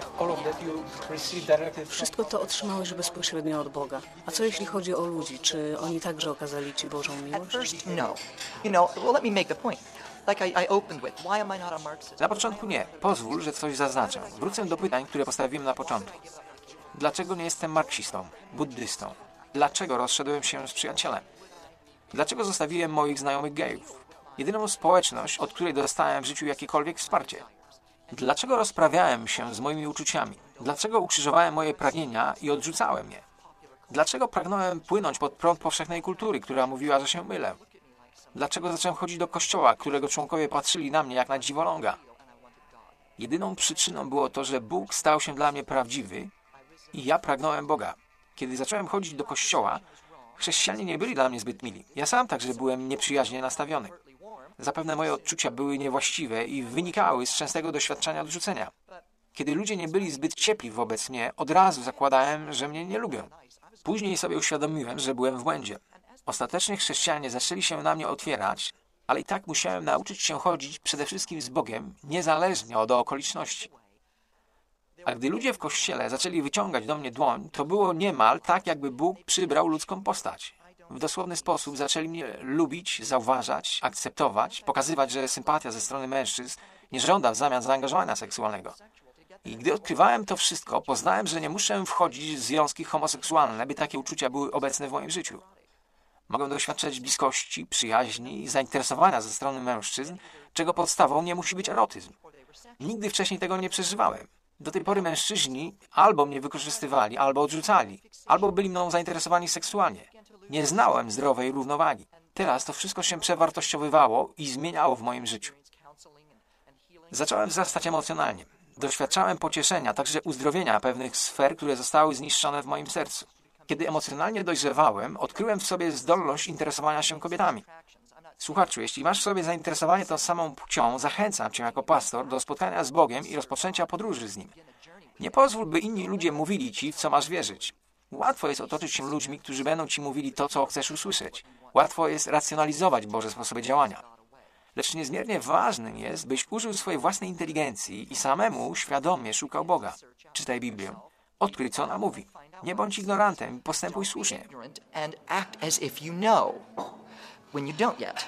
no... Wszystko to otrzymałeś bezpośrednio od Boga. A co jeśli chodzi o ludzi? Czy oni także okazali Ci Bożą miłość? At first, no. Well, let me make the point. Like I opened with, why am I not a Marxist? Na początku nie. Pozwól, że coś zaznaczę. Wrócę do pytań, które postawiłem na początku. Dlaczego nie jestem marksistą, buddystą? Dlaczego rozszedłem się z przyjacielem? Dlaczego zostawiłem moich znajomych gejów? Jedyną społeczność, od której dostałem w życiu jakiekolwiek wsparcie. Dlaczego rozprawiałem się z moimi uczuciami? Dlaczego ukrzyżowałem moje pragnienia i odrzucałem je? Dlaczego pragnąłem płynąć pod prąd powszechnej kultury, która mówiła, że się mylę? Dlaczego zacząłem chodzić do kościoła, którego członkowie patrzyli na mnie jak na dziwoląga? Jedyną przyczyną było to, że Bóg stał się dla mnie prawdziwy i ja pragnąłem Boga. Kiedy zacząłem chodzić do kościoła, chrześcijanie nie byli dla mnie zbyt mili. Ja sam także byłem nieprzyjaźnie nastawiony. Zapewne moje odczucia były niewłaściwe i wynikały z częstego doświadczenia odrzucenia. Kiedy ludzie nie byli zbyt ciepli wobec mnie, od razu zakładałem, że mnie nie lubią. Później sobie uświadomiłem, że byłem w błędzie. Ostatecznie chrześcijanie zaczęli się na mnie otwierać, ale i tak musiałem nauczyć się chodzić przede wszystkim z Bogiem, niezależnie od okoliczności. A gdy ludzie w kościele zaczęli wyciągać do mnie dłoń, to było niemal tak, jakby Bóg przybrał ludzką postać. W dosłowny sposób zaczęli mnie lubić, zauważać, akceptować, pokazywać, że sympatia ze strony mężczyzn nie żąda w zamian zaangażowania seksualnego. I gdy odkrywałem to wszystko, poznałem, że nie muszę wchodzić w związki homoseksualne, by takie uczucia były obecne w moim życiu. Mogę doświadczać bliskości, przyjaźni i zainteresowania ze strony mężczyzn, czego podstawą nie musi być erotyzm. Nigdy wcześniej tego nie przeżywałem. Do tej pory mężczyźni albo mnie wykorzystywali, albo odrzucali, albo byli mną zainteresowani seksualnie. Nie znałem zdrowej równowagi. Teraz to wszystko się przewartościowywało i zmieniało w moim życiu. Zacząłem wzrastać emocjonalnie. Doświadczałem pocieszenia, także uzdrowienia pewnych sfer, które zostały zniszczone w moim sercu. Kiedy emocjonalnie dojrzewałem, odkryłem w sobie zdolność interesowania się kobietami. Słuchaczu, jeśli masz w sobie zainteresowanie tą samą płcią, zachęcam cię jako pastor do spotkania z Bogiem i rozpoczęcia podróży z Nim. Nie pozwól, by inni ludzie mówili ci, w co masz wierzyć. Łatwo jest otoczyć się ludźmi, którzy będą ci mówili to, co chcesz usłyszeć. Łatwo jest racjonalizować Boże sposoby działania. Lecz niezmiernie ważnym jest, byś użył swojej własnej inteligencji i samemu świadomie szukał Boga. Czytaj Biblię. Odkryj, co ona mówi. Nie bądź ignorantem i postępuj słusznie. And act as if you know when you don't yet.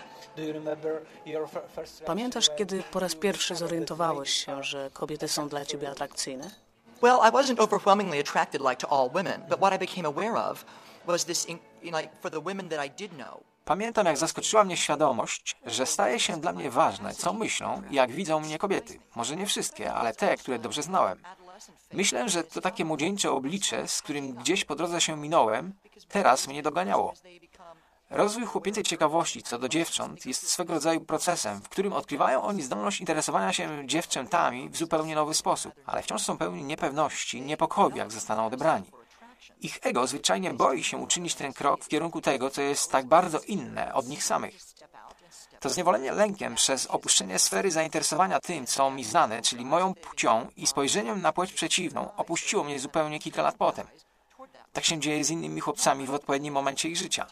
Pamiętasz, kiedy po raz pierwszy zorientowałeś się, że kobiety są dla ciebie atrakcyjne? Well, I wasn't overwhelmingly attracted like to all women, but what I became aware of was this, for the women that I did know. Pamiętam, jak zaskoczyła mnie świadomość, że staje się dla mnie ważne, co myślą i jak widzą mnie kobiety. Może nie wszystkie, ale te, które dobrze znałem. Myślę, że to takie młodzieńcze oblicze, z którym gdzieś po drodze się minąłem, teraz mnie doganiało. Rozwój chłopiecej ciekawości co do dziewcząt jest swego rodzaju procesem, w którym odkrywają oni zdolność interesowania się dziewczętami w zupełnie nowy sposób, ale wciąż są pełni niepewności, niepokoju, jak zostaną odebrani. Ich ego zwyczajnie boi się uczynić ten krok w kierunku tego, co jest tak bardzo inne od nich samych. To zniewolenie lękiem przez opuszczenie sfery zainteresowania tym, co mi znane, czyli moją płcią i spojrzeniem na płeć przeciwną, opuściło mnie zupełnie kilka lat potem. Tak się dzieje z innymi chłopcami w odpowiednim momencie ich życia.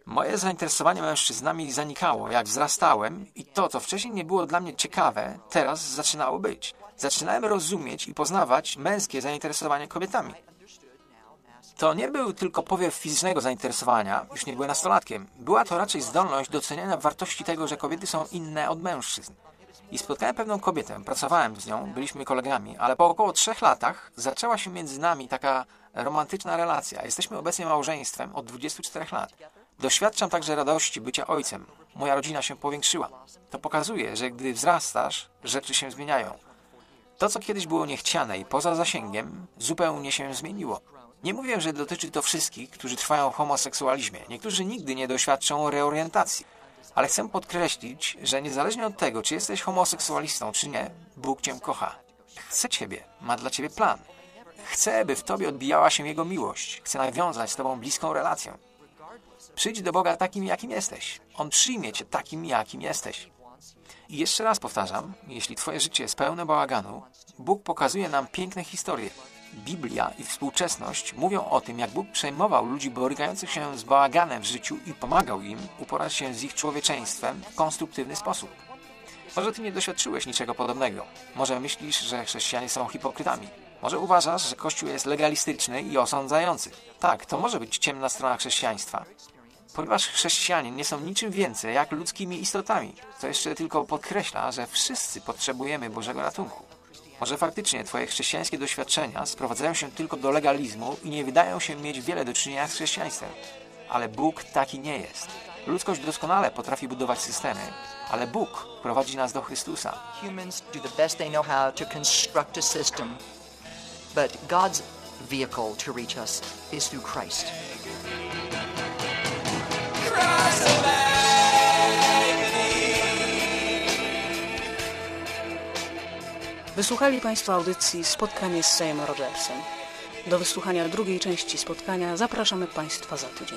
Moje zainteresowanie mężczyznami zanikało, jak wzrastałem i to, co wcześniej nie było dla mnie ciekawe, teraz zaczynało być. Zaczynałem rozumieć i poznawać męskie zainteresowanie kobietami. To nie był tylko powiew fizycznego zainteresowania, już nie byłem nastolatkiem. Była to raczej zdolność doceniania wartości tego, że kobiety są inne od mężczyzn. I spotkałem pewną kobietę, pracowałem z nią, byliśmy kolegami, ale po około 3 latach zaczęła się między nami taka romantyczna relacja. Jesteśmy obecnie małżeństwem od 24 lat. Doświadczam także radości bycia ojcem. Moja rodzina się powiększyła. To pokazuje, że gdy wzrastasz, rzeczy się zmieniają. To, co kiedyś było niechciane i poza zasięgiem, zupełnie się zmieniło. Nie mówię, że dotyczy to wszystkich, którzy trwają w homoseksualizmie. Niektórzy nigdy nie doświadczą reorientacji. Ale chcę podkreślić, że niezależnie od tego, czy jesteś homoseksualistą, czy nie, Bóg cię kocha. Chce ciebie, ma dla ciebie plan. Chce, by w tobie odbijała się Jego miłość. Chce nawiązać z tobą bliską relację. Przyjdź do Boga takim, jakim jesteś. On przyjmie cię takim, jakim jesteś. I jeszcze raz powtarzam, jeśli twoje życie jest pełne bałaganu, Bóg pokazuje nam piękne historie. Biblia i współczesność mówią o tym, jak Bóg przejmował ludzi borykających się z bałaganem w życiu i pomagał im uporać się z ich człowieczeństwem w konstruktywny sposób. Może ty nie doświadczyłeś niczego podobnego. Może myślisz, że chrześcijanie są hipokrytami. Może uważasz, że Kościół jest legalistyczny i osądzający. Tak, to może być ciemna strona chrześcijaństwa. Ponieważ chrześcijanie nie są niczym więcej jak ludzkimi istotami, co jeszcze tylko podkreśla, że wszyscy potrzebujemy Bożego ratunku. Może faktycznie twoje chrześcijańskie doświadczenia sprowadzają się tylko do legalizmu i nie wydają się mieć wiele do czynienia z chrześcijaństwem. Ale Bóg taki nie jest. Ludzkość doskonale potrafi budować systemy, ale Bóg prowadzi nas do Chrystusa. Humans do the best they know how to construct a system, but God's vehicle to reach us is through Christ. Wysłuchali Państwo audycji Spotkanie z Samem Rogersem. Do wysłuchania drugiej części spotkania zapraszamy Państwa za tydzień.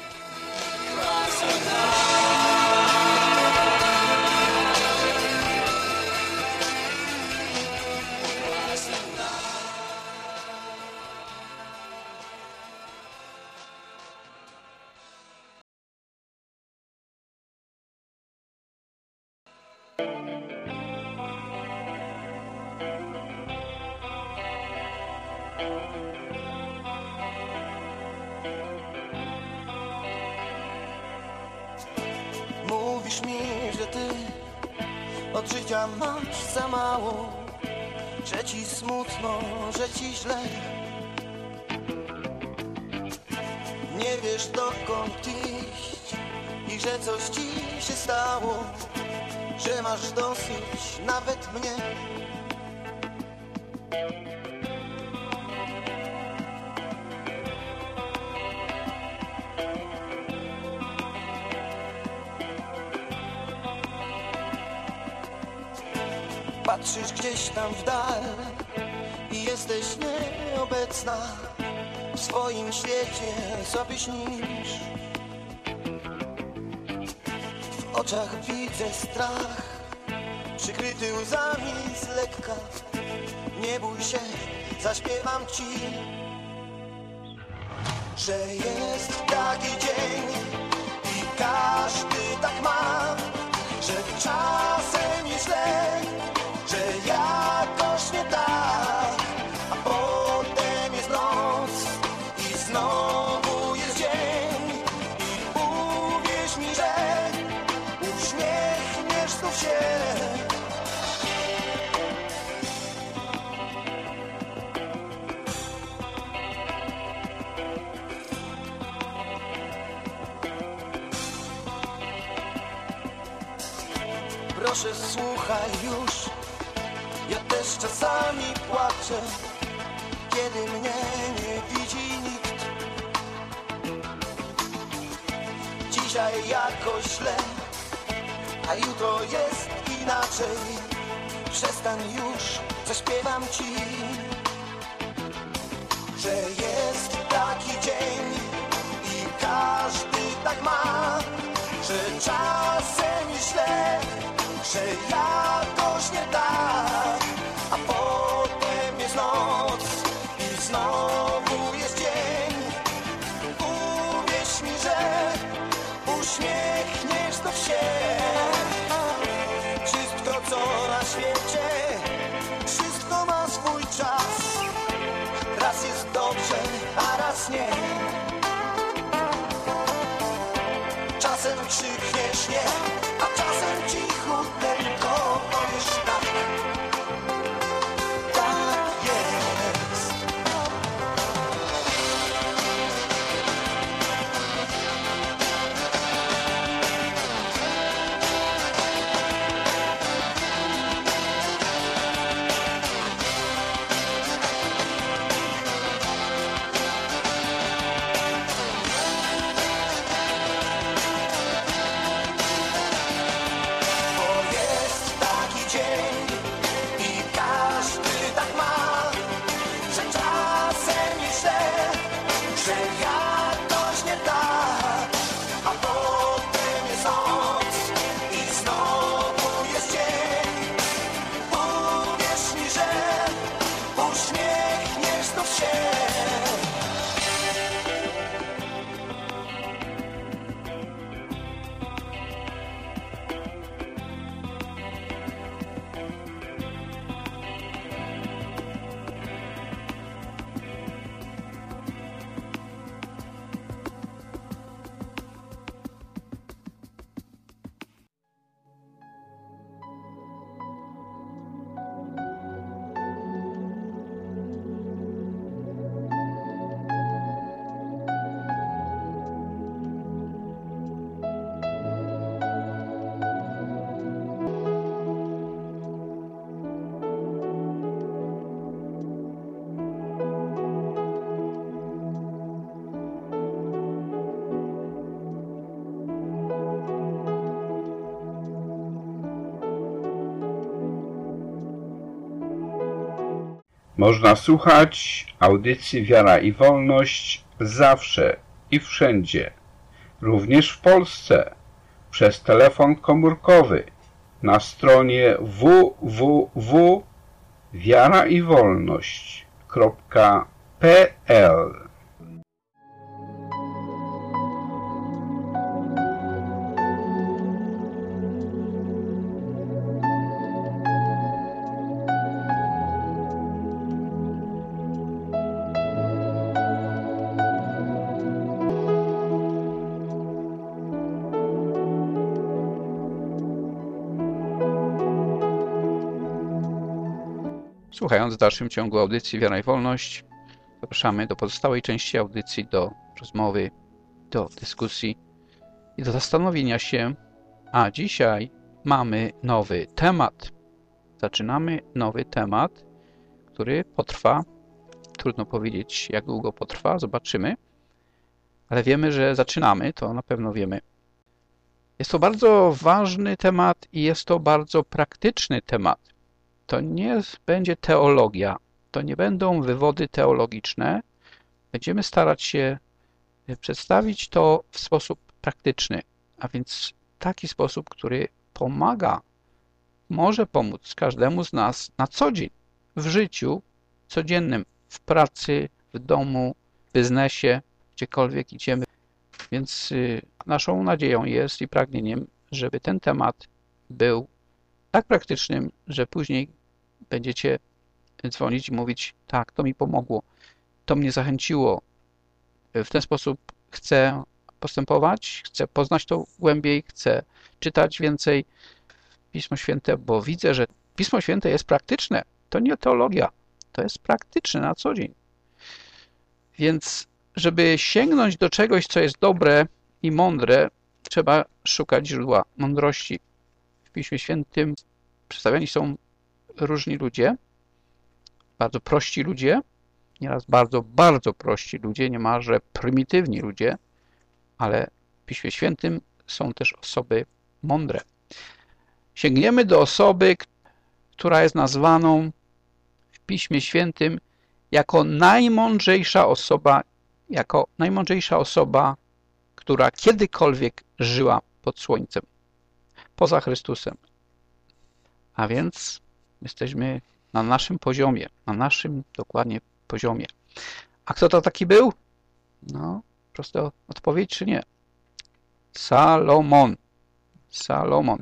Mówisz mi, że ty od życia masz za mało, że ci smutno, że ci źle. Nie wiesz dokąd iść i że coś ci się stało, że masz dosyć nawet mnie. Patrzysz gdzieś tam w dal i jesteś nieobecna. W swoim świecie sobie śnisz. W oczach widzę strach, przykryty łzami z lekka. Nie bój się, zaśpiewam ci, że jest taki dzień i każdy tak ma, że czasem jest źle, że jakoś nie tak, a potem jest noc i znowu jest dzień. I uwierz mi, że uśmiechniesz znów się. Proszę, słuchaj już, ja też czasami płaczę, kiedy mnie nie widzi nikt. Dzisiaj jakoś źle, a jutro jest inaczej. Przestań już, zaśpiewam ci, że jest taki dzień i każdy tak ma, że czasem jest źle, że jakoś nie tak, a potem jest noc i znowu jest dzień. Uwierz mi, że Można słuchać audycji Wiara i Wolność zawsze i wszędzie, również w Polsce, przez telefon komórkowy na stronie www.wiaraiwolność.pl. Słuchając w dalszym ciągu audycji Wiara i Wolność, zapraszamy do pozostałej części audycji, do rozmowy, do dyskusji i do zastanowienia się, a dzisiaj mamy nowy temat. Zaczynamy nowy temat, który potrwa, trudno powiedzieć jak długo potrwa, zobaczymy, ale wiemy, że zaczynamy, to na pewno wiemy. Jest to bardzo ważny temat i jest to bardzo praktyczny temat. To nie będzie teologia, to nie będą wywody teologiczne. Będziemy starać się przedstawić to w sposób praktyczny, a więc taki sposób, który pomaga, może pomóc każdemu z nas na co dzień, w życiu codziennym, w pracy, w domu, w biznesie, gdziekolwiek idziemy. Więc naszą nadzieją jest i pragnieniem, żeby ten temat był tak praktycznym, że później będziecie dzwonić i mówić, tak, to mi pomogło, to mnie zachęciło, w ten sposób chcę postępować, chcę poznać to głębiej, chcę czytać więcej Pismo Święte, bo widzę, że Pismo Święte jest praktyczne, to nie teologia, to jest praktyczne na co dzień. Więc żeby sięgnąć do czegoś, co jest dobre i mądre, trzeba szukać źródła mądrości. W Piśmie Świętym przedstawiani są różni ludzie, bardzo prości ludzie, nieraz bardzo, bardzo prości ludzie, niemalże prymitywni ludzie, ale w Piśmie Świętym są też osoby mądre. Sięgniemy do osoby, która jest nazwaną w Piśmie Świętym jako najmądrzejsza osoba, która kiedykolwiek żyła pod słońcem, poza Chrystusem. A więc jesteśmy na naszym poziomie, na naszym dokładnie poziomie. A kto to taki był? No, prosta odpowiedź czy nie? Salomon. Salomon.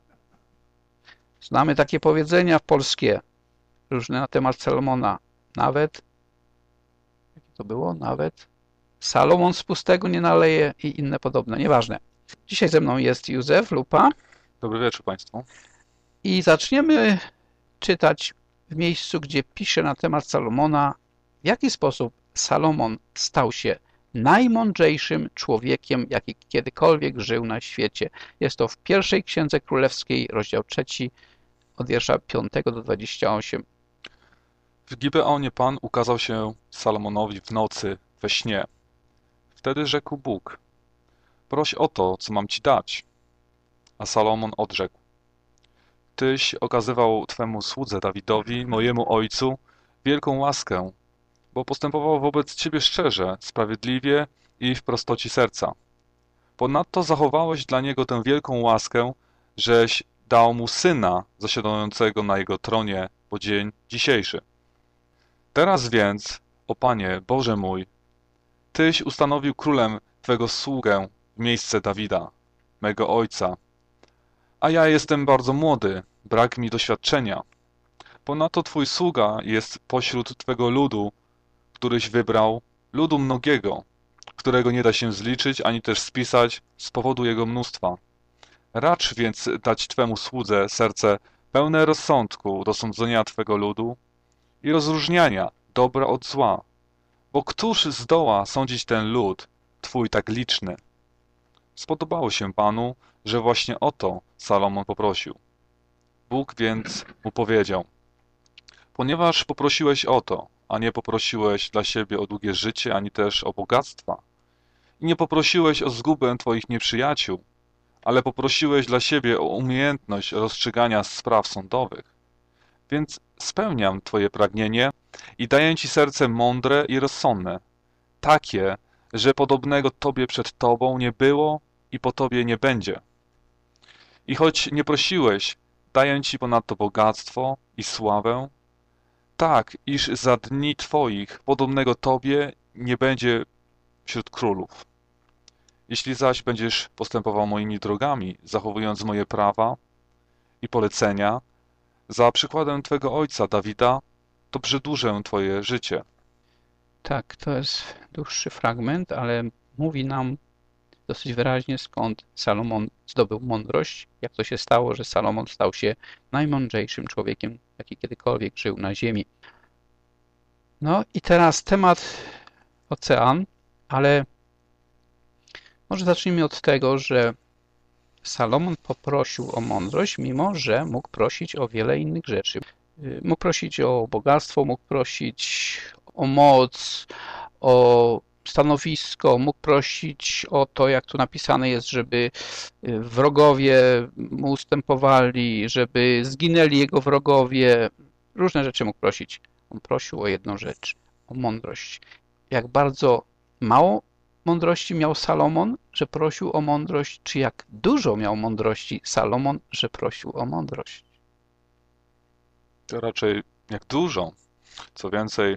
Znamy takie powiedzenia polskie, różne na temat Salomona. Nawet, jakie to było? Nawet Salomon z pustego nie naleje i inne podobne. Nieważne. Dzisiaj ze mną jest Józef Lupa. Dobry wieczór Państwu. I zaczniemy czytać w miejscu, gdzie pisze na temat Salomona, w jaki sposób Salomon stał się najmądrzejszym człowiekiem, jaki kiedykolwiek żył na świecie. Jest to w pierwszej Księdze Królewskiej, rozdział 3, od wiersza 5 do 28. W Gibeonie Pan ukazał się Salomonowi w nocy, we śnie. Wtedy rzekł Bóg: proś o to, co mam ci dać. A Salomon odrzekł: Tyś okazywał Twemu słudze Dawidowi, mojemu ojcu, wielką łaskę, bo postępował wobec Ciebie szczerze, sprawiedliwie i w prostoci serca. Ponadto zachowałeś dla niego tę wielką łaskę, żeś dał mu syna zasiadającego na jego tronie po dzień dzisiejszy. Teraz więc, o Panie, Boże mój, Tyś ustanowił królem Twego sługę w miejsce Dawida, mego ojca, a ja jestem bardzo młody, brak mi doświadczenia. Ponadto Twój sługa jest pośród Twego ludu, któryś wybrał, ludu mnogiego, którego nie da się zliczyć ani też spisać z powodu jego mnóstwa. Racz więc dać Twemu słudze serce pełne rozsądku do sądzenia Twego ludu i rozróżniania dobra od zła, bo któż zdoła sądzić ten lud, Twój tak liczny? Spodobało się Panu, że właśnie o to Salomon poprosił. Bóg więc mu powiedział: ponieważ poprosiłeś o to, a nie poprosiłeś dla siebie o długie życie, ani też o bogactwa, i nie poprosiłeś o zgubę Twoich nieprzyjaciół, ale poprosiłeś dla siebie o umiejętność rozstrzygania spraw sądowych, więc spełniam Twoje pragnienie I daję ci serce mądre i rozsądne, takie, że podobnego Tobie przed Tobą nie było i po Tobie nie będzie. I choć nie prosiłeś, daję ci ponadto bogactwo i sławę, tak, iż za dni Twoich podobnego Tobie nie będzie wśród królów. Jeśli zaś będziesz postępował moimi drogami, zachowując moje prawa i polecenia, za przykładem Twego ojca Dawida, to przedłużę Twoje życie. Tak, to jest dłuższy fragment, ale mówi nam dosyć wyraźnie, skąd Salomon zdobył mądrość, jak to się stało, że Salomon stał się najmądrzejszym człowiekiem, jaki kiedykolwiek żył na ziemi. No i teraz temat ocean, ale może zacznijmy od tego, że Salomon poprosił o mądrość, mimo że mógł prosić o wiele innych rzeczy. Mógł prosić o bogactwo, mógł prosić o moc, o stanowisko, mógł prosić o to, jak tu napisane jest, żeby wrogowie mu ustępowali, żeby zginęli jego wrogowie. Różne rzeczy mógł prosić. On prosił o jedną rzecz, o mądrość. Jak bardzo mało mądrości miał Salomon, że prosił o mądrość, czy jak dużo miał mądrości Salomon, że prosił o mądrość? To raczej jak dużo. Co więcej,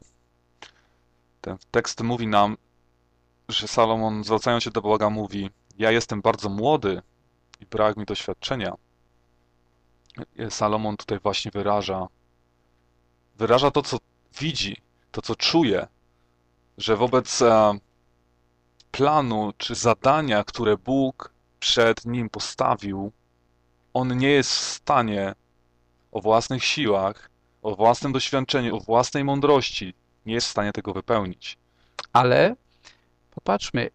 ten tekst mówi nam, że Salomon, zwracając się do Boga, mówi: ja jestem bardzo młody i brak mi doświadczenia. Salomon tutaj właśnie wyraża to, co widzi, to, co czuje, że wobec planu czy zadania, które Bóg przed nim postawił, on nie jest w stanie o własnych siłach, o własnym doświadczeniu, o własnej mądrości, nie jest w stanie tego wypełnić. Ale popatrzmy,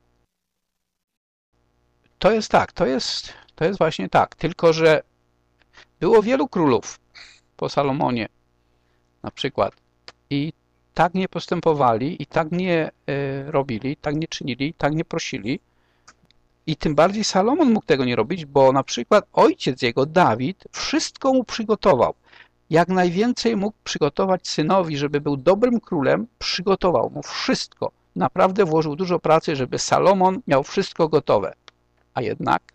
to jest tak, to jest właśnie tak, tylko że było wielu królów po Salomonie na przykład i tak nie postępowali, i tak nie robili, tak nie czynili, tak nie prosili. I tym bardziej Salomon mógł tego nie robić, bo na przykład ojciec jego, Dawid, wszystko mu przygotował. Jak najwięcej mógł przygotować synowi, żeby był dobrym królem, przygotował mu wszystko. Naprawdę włożył dużo pracy, żeby Salomon miał wszystko gotowe. A jednak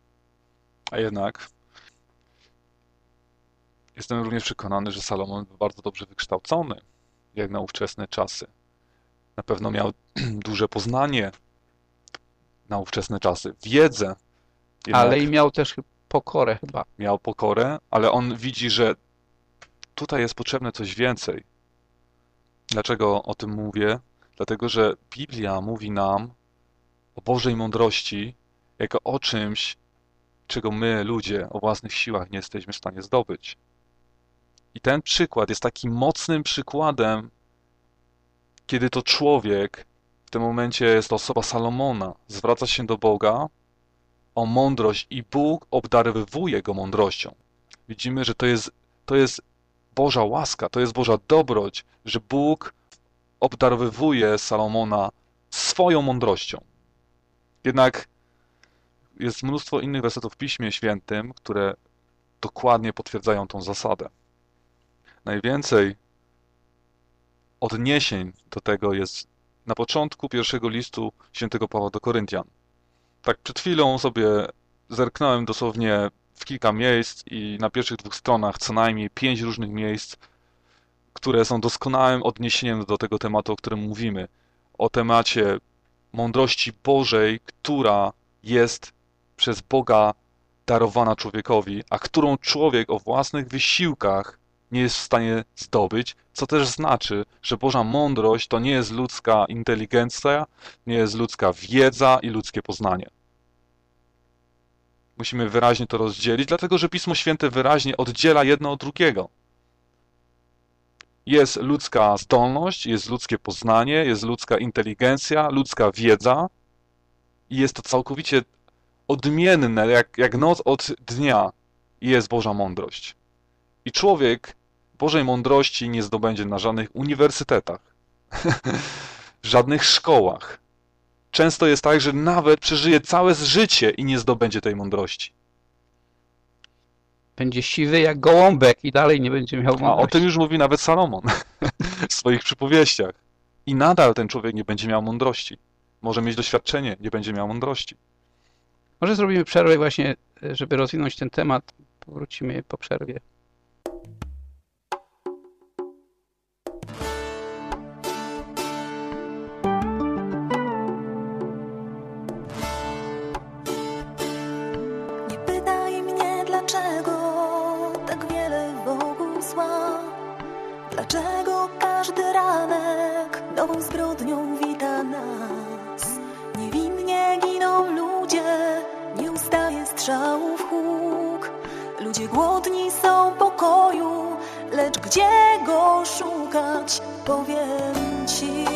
jestem również przekonany, że Salomon był bardzo dobrze wykształcony, jak na ówczesne czasy. Na pewno miał duże poznanie na ówczesne czasy, wiedzę. Ale i miał też pokorę chyba. Miał pokorę, ale on widzi, że tutaj jest potrzebne coś więcej. Dlaczego o tym mówię? Dlatego, że Biblia mówi nam o Bożej mądrości jako o czymś, czego my, ludzie, o własnych siłach nie jesteśmy w stanie zdobyć. I ten przykład jest takim mocnym przykładem, kiedy to człowiek, w tym momencie jest to osoba Salomona, zwraca się do Boga o mądrość i Bóg obdarowuje go mądrością. Widzimy, że to jest Boża łaska, to jest Boża dobroć, że Bóg obdarowuje Salomona swoją mądrością. Jednak jest mnóstwo innych wersetów w Piśmie Świętym, które dokładnie potwierdzają tą zasadę. Najwięcej odniesień do tego jest na początku pierwszego listu świętego Pawła do Koryntian. Tak przed chwilą sobie zerknąłem dosłownie w kilka miejsc i na pierwszych 2 stronach co najmniej 5 różnych miejsc, które są doskonałym odniesieniem do tego tematu, o którym mówimy. O temacie mądrości Bożej, która jest przez Boga darowana człowiekowi, a którą człowiek o własnych wysiłkach nie jest w stanie zdobyć, co też znaczy, że Boża mądrość to nie jest ludzka inteligencja, nie jest ludzka wiedza i ludzkie poznanie. Musimy wyraźnie to rozdzielić, dlatego że Pismo Święte wyraźnie oddziela jedno od drugiego. Jest ludzka zdolność, jest ludzkie poznanie, jest ludzka inteligencja, ludzka wiedza i jest to całkowicie odmienne, jak noc od dnia, i jest Boża mądrość. I człowiek Bożej mądrości nie zdobędzie na żadnych uniwersytetach, w żadnych szkołach. Często jest tak, że nawet przeżyje całe życie i nie zdobędzie tej mądrości. będzie siwy jak gołąbek i dalej nie będzie miał A o mądrości. tym już mówi nawet Salomon w swoich przypowieściach. I nadal ten człowiek nie będzie miał mądrości. Może mieć doświadczenie, nie będzie miał mądrości. Może zrobimy przerwę właśnie, żeby rozwinąć ten temat. Wrócimy po przerwie. Nie pytaj mnie, dlaczego tak wiele wokół zła. Dlaczego każdy ranek nową zbrodnią wita nas. Niewinnie giną ludzie, nie ustaje strzałów huk. Ludzie głodni są pokoju, lecz gdzie go szukać, powiem ci.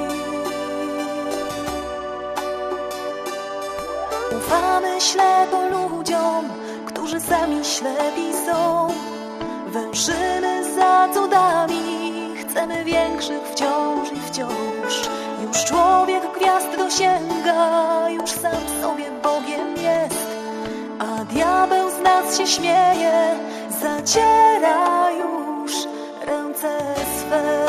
Ufamy ślepo ludziom, którzy sami ślepi są. Węszymy za cudami, chcemy większych wciąż i wciąż. Już człowiek gwiazd dosięga, już sam sobie Bogiem jest. A diabeł z nas się śmieje, zaciera już ręce swe.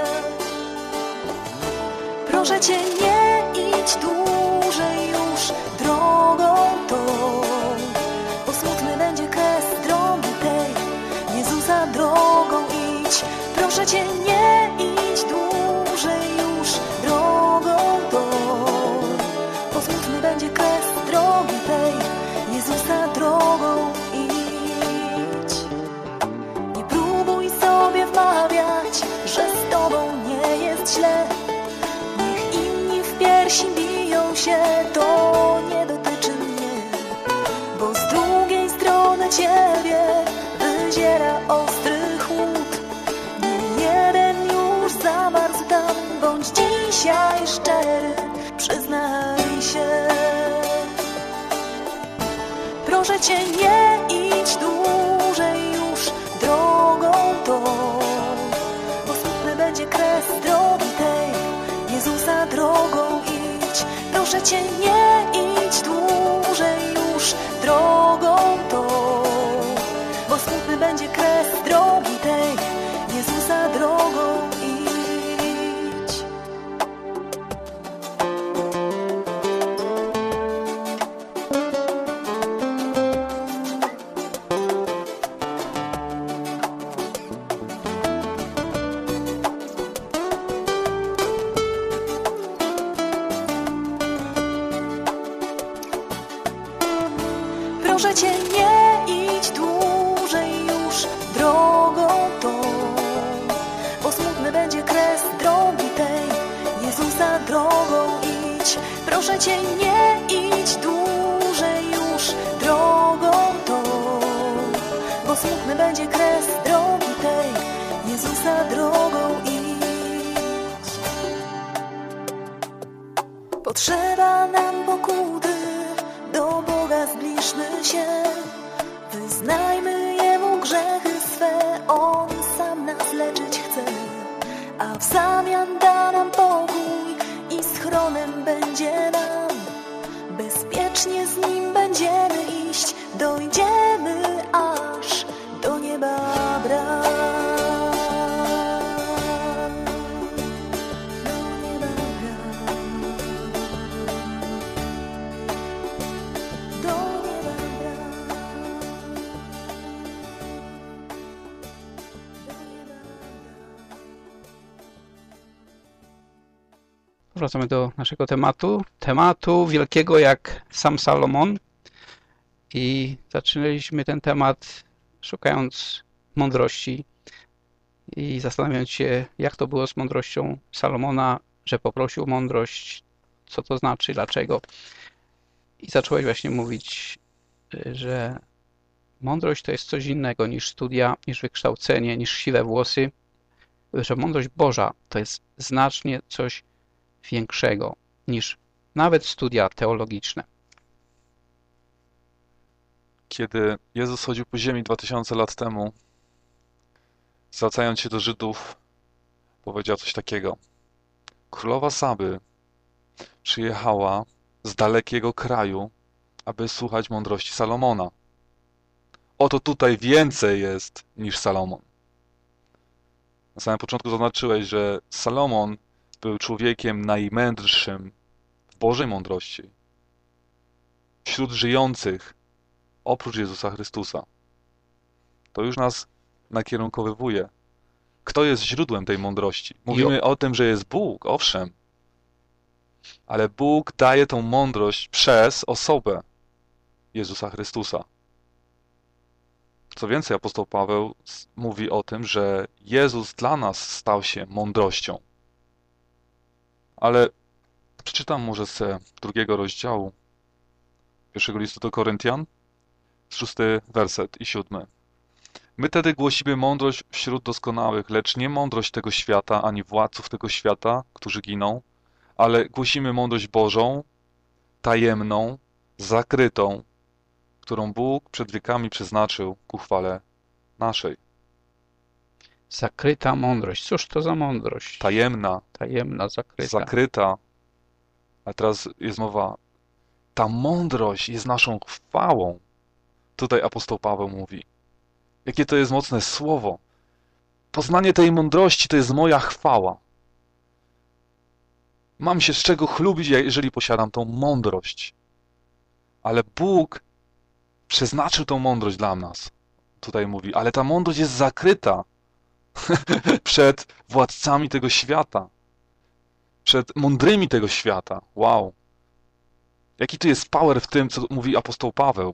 Proszę Cię, nie idź dłużej już drogą tą, bo smutny będzie kres drogi tej. Jezusa drogą idź. Proszę Cię, nie idź dłużej już drogą tą, bo smutny będzie kres drogi tej. Jezusa drogą idź. Nie próbuj sobie wmawiać, że z Tobą nie jest źle. Niech inni w piersi biją się, to nie dotyczy mnie, bo z drugiej strony Ciebie wyziera ostry chłód. Nie jeden już zamarzł tam, bądź dzisiaj szczery, przyznaj się. Proszę Cię, nie idź dłużej już drogą tą, bo smutny będzie kres drogi tej. Jezusa drogą idź. Proszę Cię, nie idź dłużej już drogą tą, bo smutny będzie kres drogi tej. Jezusa drogą idź. Proszę Cię, nie idź dłużej już drogą tą, bo smutny będzie kres drogi tej. Jezusa drogą idź. Proszę Cię, nie idź dłużej już drogą tą, bo smutny będzie kres drogi tej. Jezusa drogą idź. Potrzeba nam pokuty, do Boga zbliżmy się, wyznajmy Jemu grzechy swe, On sam nas leczyć chce, a w zamian da nam pokój i schronem będzie nam. Bezpiecznie z Nim będziemy iść, dojdziemy aż do nieba bram. Wracamy do naszego tematu wielkiego jak sam Salomon. I zaczynaliśmy ten temat szukając mądrości i zastanawiając się, jak to było z mądrością Salomona, że poprosił mądrość, co to znaczy, dlaczego. I zacząłeś właśnie mówić, że mądrość to jest coś innego niż studia, niż wykształcenie, niż siwe włosy, że mądrość Boża to jest znacznie coś większego niż nawet studia teologiczne. Kiedy Jezus chodził po ziemi 2000 lat temu, zwracając się do Żydów, powiedział coś takiego. Królowa Saby przyjechała z dalekiego kraju, aby słuchać mądrości Salomona. oto tutaj więcej jest niż Salomon. Na samym początku zaznaczyłeś, że Salomon był człowiekiem najmędrszym w Bożej mądrości wśród żyjących oprócz Jezusa Chrystusa. To już nas nakierunkowywuje. Kto jest źródłem tej mądrości? Mówimy o tym, że jest Bóg, owszem, ale Bóg daje tą mądrość przez osobę Jezusa Chrystusa. Co więcej, apostoł Paweł mówi o tym, że Jezus dla nas stał się mądrością. Ale przeczytam może z 2 rozdziału 1 listu do Koryntian, 6 werset i 7. My tedy głosimy mądrość wśród doskonałych, lecz nie mądrość tego świata, ani władców tego świata, którzy giną, ale głosimy mądrość Bożą, tajemną, zakrytą, którą Bóg przed wiekami przeznaczył ku chwale naszej. Zakryta mądrość. Cóż to za mądrość? Tajemna. Tajemna, zakryta. Zakryta. A teraz jest mowa, ta mądrość jest naszą chwałą. Tutaj apostoł Paweł mówi. Jakie to jest mocne słowo. Poznanie tej mądrości to jest moja chwała. Mam się z czego chlubić, jeżeli posiadam tą mądrość. Ale Bóg przeznaczył tą mądrość dla nas. Tutaj mówi, ale ta mądrość jest zakryta przed władcami tego świata. Przed mądrymi tego świata. Wow. Jaki tu jest power w tym, co mówi apostoł Paweł.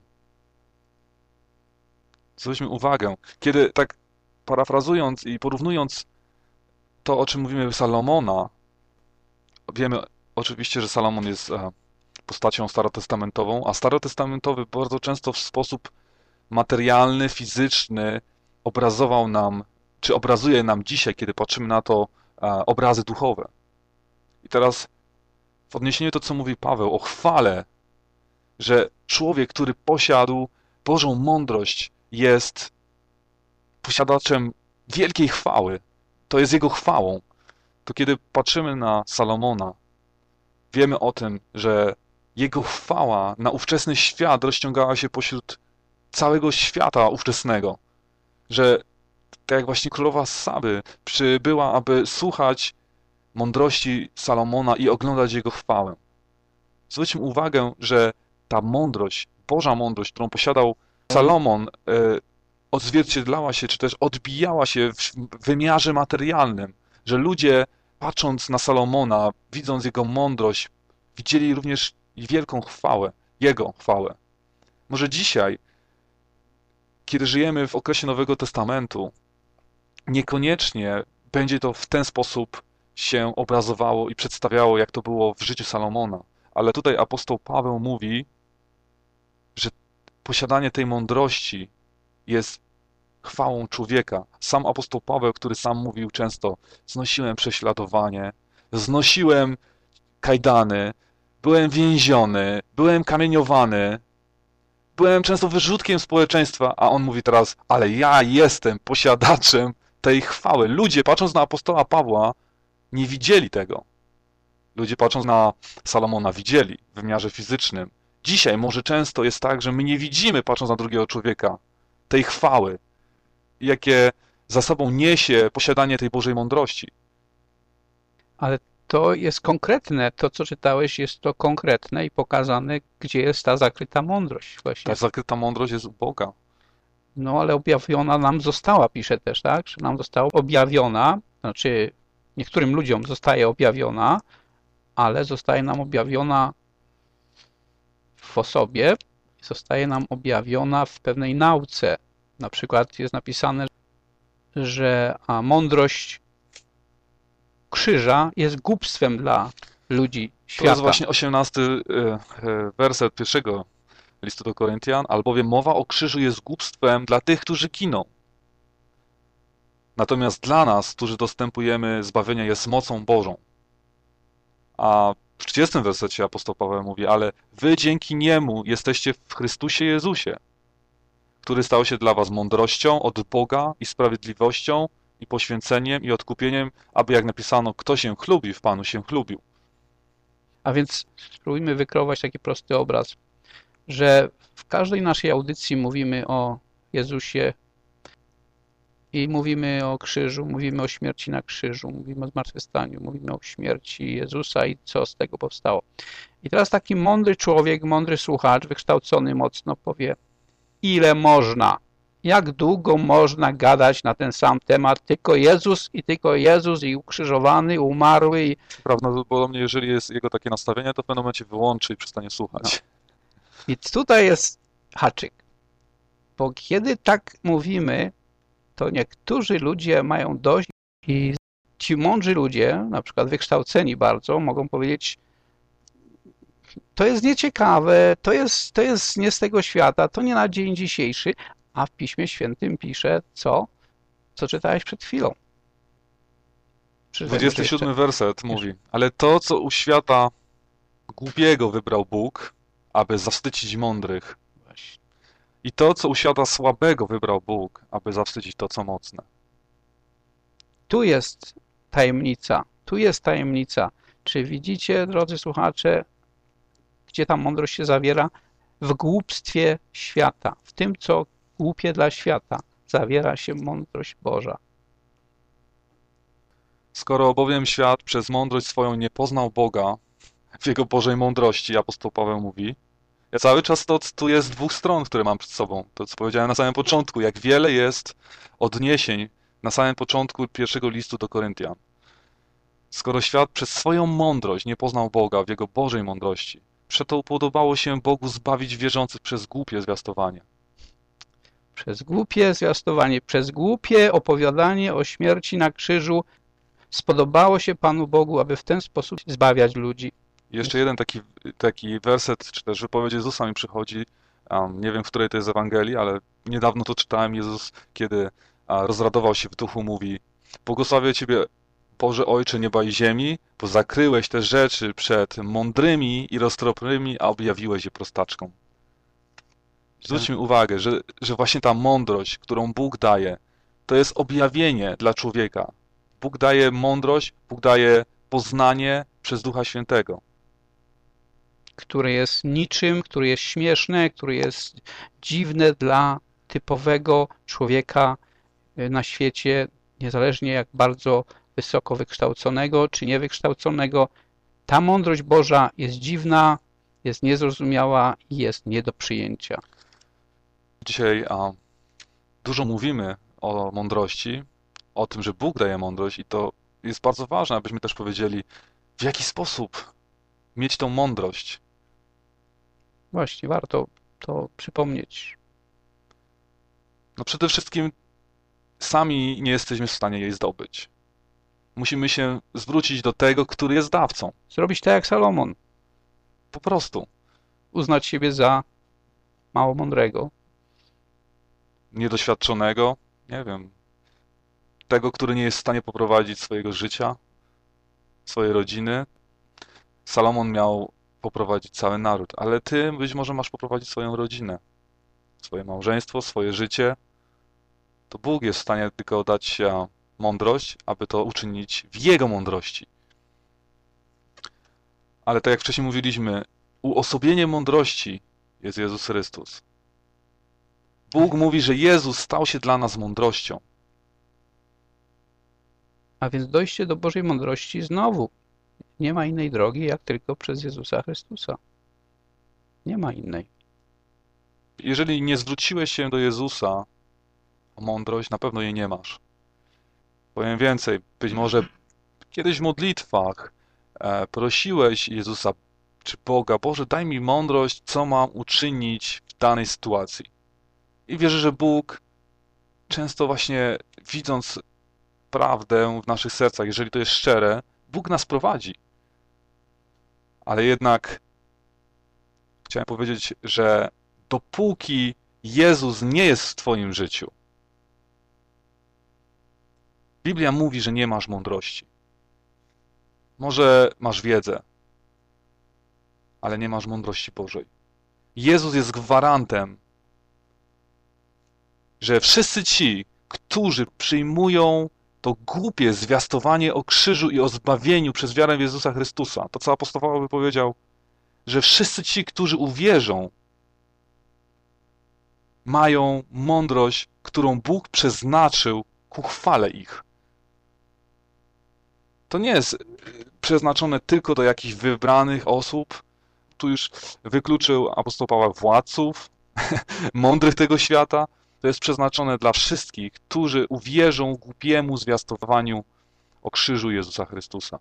Zwróćmy uwagę, kiedy tak parafrazując i porównując to, o czym mówimy Salomona, wiemy oczywiście, że Salomon jest postacią starotestamentową, a starotestamentowy bardzo często w sposób materialny, fizyczny obrazował nam, czy obrazuje nam dzisiaj, kiedy patrzymy na to, obrazy duchowe. I teraz w odniesieniu do tego, co mówi Paweł o chwale, że człowiek, który posiadł Bożą mądrość, jest posiadaczem wielkiej chwały. To jest jego chwałą. To kiedy patrzymy na Salomona, wiemy o tym, że jego chwała na ówczesny świat rozciągała się pośród całego świata ówczesnego. Że tak jak właśnie królowa Saby przybyła, aby słuchać mądrości Salomona i oglądać jego chwałę. Zwróćmy uwagę, że ta mądrość, Boża mądrość, którą posiadał Salomon, odzwierciedlała się, czy też odbijała się w wymiarze materialnym, że ludzie, patrząc na Salomona, widząc jego mądrość, widzieli również wielką chwałę, jego chwałę. Może dzisiaj, kiedy żyjemy w okresie Nowego Testamentu, niekoniecznie będzie to w ten sposób się obrazowało i przedstawiało, jak to było w życiu Salomona. Ale tutaj apostoł Paweł mówi, że posiadanie tej mądrości jest chwałą człowieka. Sam apostoł Paweł, który sam mówił często, znosiłem prześladowanie, znosiłem kajdany, byłem więziony, byłem kamieniowany, byłem często wyrzutkiem społeczeństwa, a on mówi teraz, ale ja jestem posiadaczem tej chwały. Ludzie, patrząc na apostoła Pawła, nie widzieli tego. Ludzie, patrząc na Salomona, widzieli w wymiarze fizycznym. Dzisiaj może często jest tak, że my nie widzimy, patrząc na drugiego człowieka, tej chwały, jakie za sobą niesie posiadanie tej Bożej mądrości. Ale to jest konkretne, to co czytałeś jest to konkretne i pokazane, gdzie jest ta zakryta mądrość właśnie. Ta zakryta mądrość jest u Boga. No ale objawiona nam została, pisze też, tak? Że nam została objawiona, znaczy niektórym ludziom zostaje objawiona, ale zostaje nam objawiona w osobie, zostaje nam objawiona w pewnej nauce. Na przykład jest napisane, że mądrość krzyża jest głupstwem dla ludzi świata. To jest właśnie 18 werset 1 listu do Koryntian, albowiem mowa o krzyżu jest głupstwem dla tych, którzy giną. Natomiast dla nas, którzy dostępujemy zbawienia, jest mocą Bożą. A w 30 wersecie apostoł Paweł mówi, ale wy dzięki niemu jesteście w Chrystusie Jezusie, który stał się dla was mądrością od Boga i sprawiedliwością i poświęceniem i odkupieniem, aby jak napisano, kto się chlubi, w Panu się chlubił. A więc spróbujmy wykreować taki prosty obraz, że w każdej naszej audycji mówimy o Jezusie i mówimy o krzyżu, mówimy o śmierci na krzyżu, mówimy o zmartwychwstaniu, mówimy o śmierci Jezusa i co z tego powstało. I teraz taki mądry człowiek, mądry słuchacz, wykształcony mocno powie, ile można, jak długo można gadać na ten sam temat, tylko Jezus i ukrzyżowany, umarły. I... Prawdopodobnie, jeżeli jest jego takie nastawienie, to w pewnym momencie wyłączy i przestanie słuchać. No. I tutaj jest haczyk, bo kiedy tak mówimy, to niektórzy ludzie mają dość i ci mądrzy ludzie, na przykład wykształceni bardzo, mogą powiedzieć, to jest nieciekawe, to jest nie z tego świata, to nie na dzień dzisiejszy, a w Piśmie Świętym pisze, co czytałeś przed chwilą. 27 werset mówi, ale to, co u świata głupiego wybrał Bóg, aby zawstydzić mądrych. I to, co u świata słabego wybrał Bóg, aby zawstydzić to, co mocne. Tu jest tajemnica. Czy widzicie, drodzy słuchacze, gdzie ta mądrość się zawiera? W głupstwie świata. W tym, co głupie dla świata, zawiera się mądrość Boża. Skoro bowiem świat przez mądrość swoją nie poznał Boga w Jego Bożej mądrości, apostoł Paweł mówi, ja cały czas tu jest dwóch stron, które mam przed sobą. To, co powiedziałem na samym początku, jak wiele jest odniesień na samym początku pierwszego listu do Koryntian. Skoro świat przez swoją mądrość nie poznał Boga w Jego Bożej mądrości, przeto upodobało się Bogu zbawić wierzących przez głupie zwiastowanie. Przez głupie zwiastowanie, przez głupie opowiadanie o śmierci na krzyżu spodobało się Panu Bogu, aby w ten sposób zbawiać ludzi. Jeszcze jeden taki werset, czy też wypowiedź Jezusa mi przychodzi, nie wiem, w której to jest Ewangelii, ale niedawno to czytałem. Jezus, kiedy rozradował się w duchu, mówi: błogosławię Ciebie, Boże Ojcze nieba i ziemi, bo zakryłeś te rzeczy przed mądrymi i roztropnymi, a objawiłeś je prostaczkom. Zwróćmy uwagę, że właśnie ta mądrość, którą Bóg daje, to jest objawienie dla człowieka. Bóg daje mądrość, Bóg daje poznanie przez Ducha Świętego. Które jest niczym, które jest śmieszne, które jest dziwne dla typowego człowieka na świecie, niezależnie jak bardzo wysoko wykształconego czy niewykształconego. Ta mądrość Boża jest dziwna, jest niezrozumiała i jest nie do przyjęcia. Dzisiaj dużo mówimy o mądrości, o tym, że Bóg daje mądrość i to jest bardzo ważne, abyśmy też powiedzieli, w jaki sposób mieć tą mądrość. Właśnie, warto to przypomnieć. No przede wszystkim sami nie jesteśmy w stanie jej zdobyć. Musimy się zwrócić do tego, który jest dawcą. Zrobić tak jak Salomon. Po prostu. Uznać siebie za mało mądrego. Niedoświadczonego, nie wiem, tego, który nie jest w stanie poprowadzić swojego życia, swojej rodziny. Salomon miał poprowadzić cały naród, ale ty być może masz poprowadzić swoją rodzinę, swoje małżeństwo, swoje życie. To Bóg jest w stanie tylko dać mądrość, aby to uczynić w Jego mądrości. Ale tak jak wcześniej mówiliśmy, uosobienie mądrości jest Jezus Chrystus. Bóg mówi, że Jezus stał się dla nas mądrością. A więc dojście do Bożej mądrości znowu. Nie ma innej drogi, jak tylko przez Jezusa Chrystusa. Nie ma innej. Jeżeli nie zwróciłeś się do Jezusa o mądrość, na pewno jej nie masz. Powiem więcej, być może kiedyś w modlitwach prosiłeś Jezusa czy Boga: Boże, daj mi mądrość, co mam uczynić w danej sytuacji. I wierzę, że Bóg często właśnie widząc prawdę w naszych sercach, jeżeli to jest szczere, Bóg nas prowadzi. Ale jednak chciałem powiedzieć, że dopóki Jezus nie jest w twoim życiu, Biblia mówi, że nie masz mądrości. Może masz wiedzę, ale nie masz mądrości Bożej. Jezus jest gwarantem, że wszyscy ci, którzy przyjmują to głupie zwiastowanie o krzyżu i o zbawieniu przez wiarę w Jezusa Chrystusa, to co apostoł Paweł powiedział, że wszyscy ci, którzy uwierzą, mają mądrość, którą Bóg przeznaczył ku chwale ich. To nie jest przeznaczone tylko do jakichś wybranych osób. Tu już wykluczył apostoł Paweł władców, mądrych tego świata. To jest przeznaczone dla wszystkich, którzy uwierzą głupiemu zwiastowaniu o krzyżu Jezusa Chrystusa.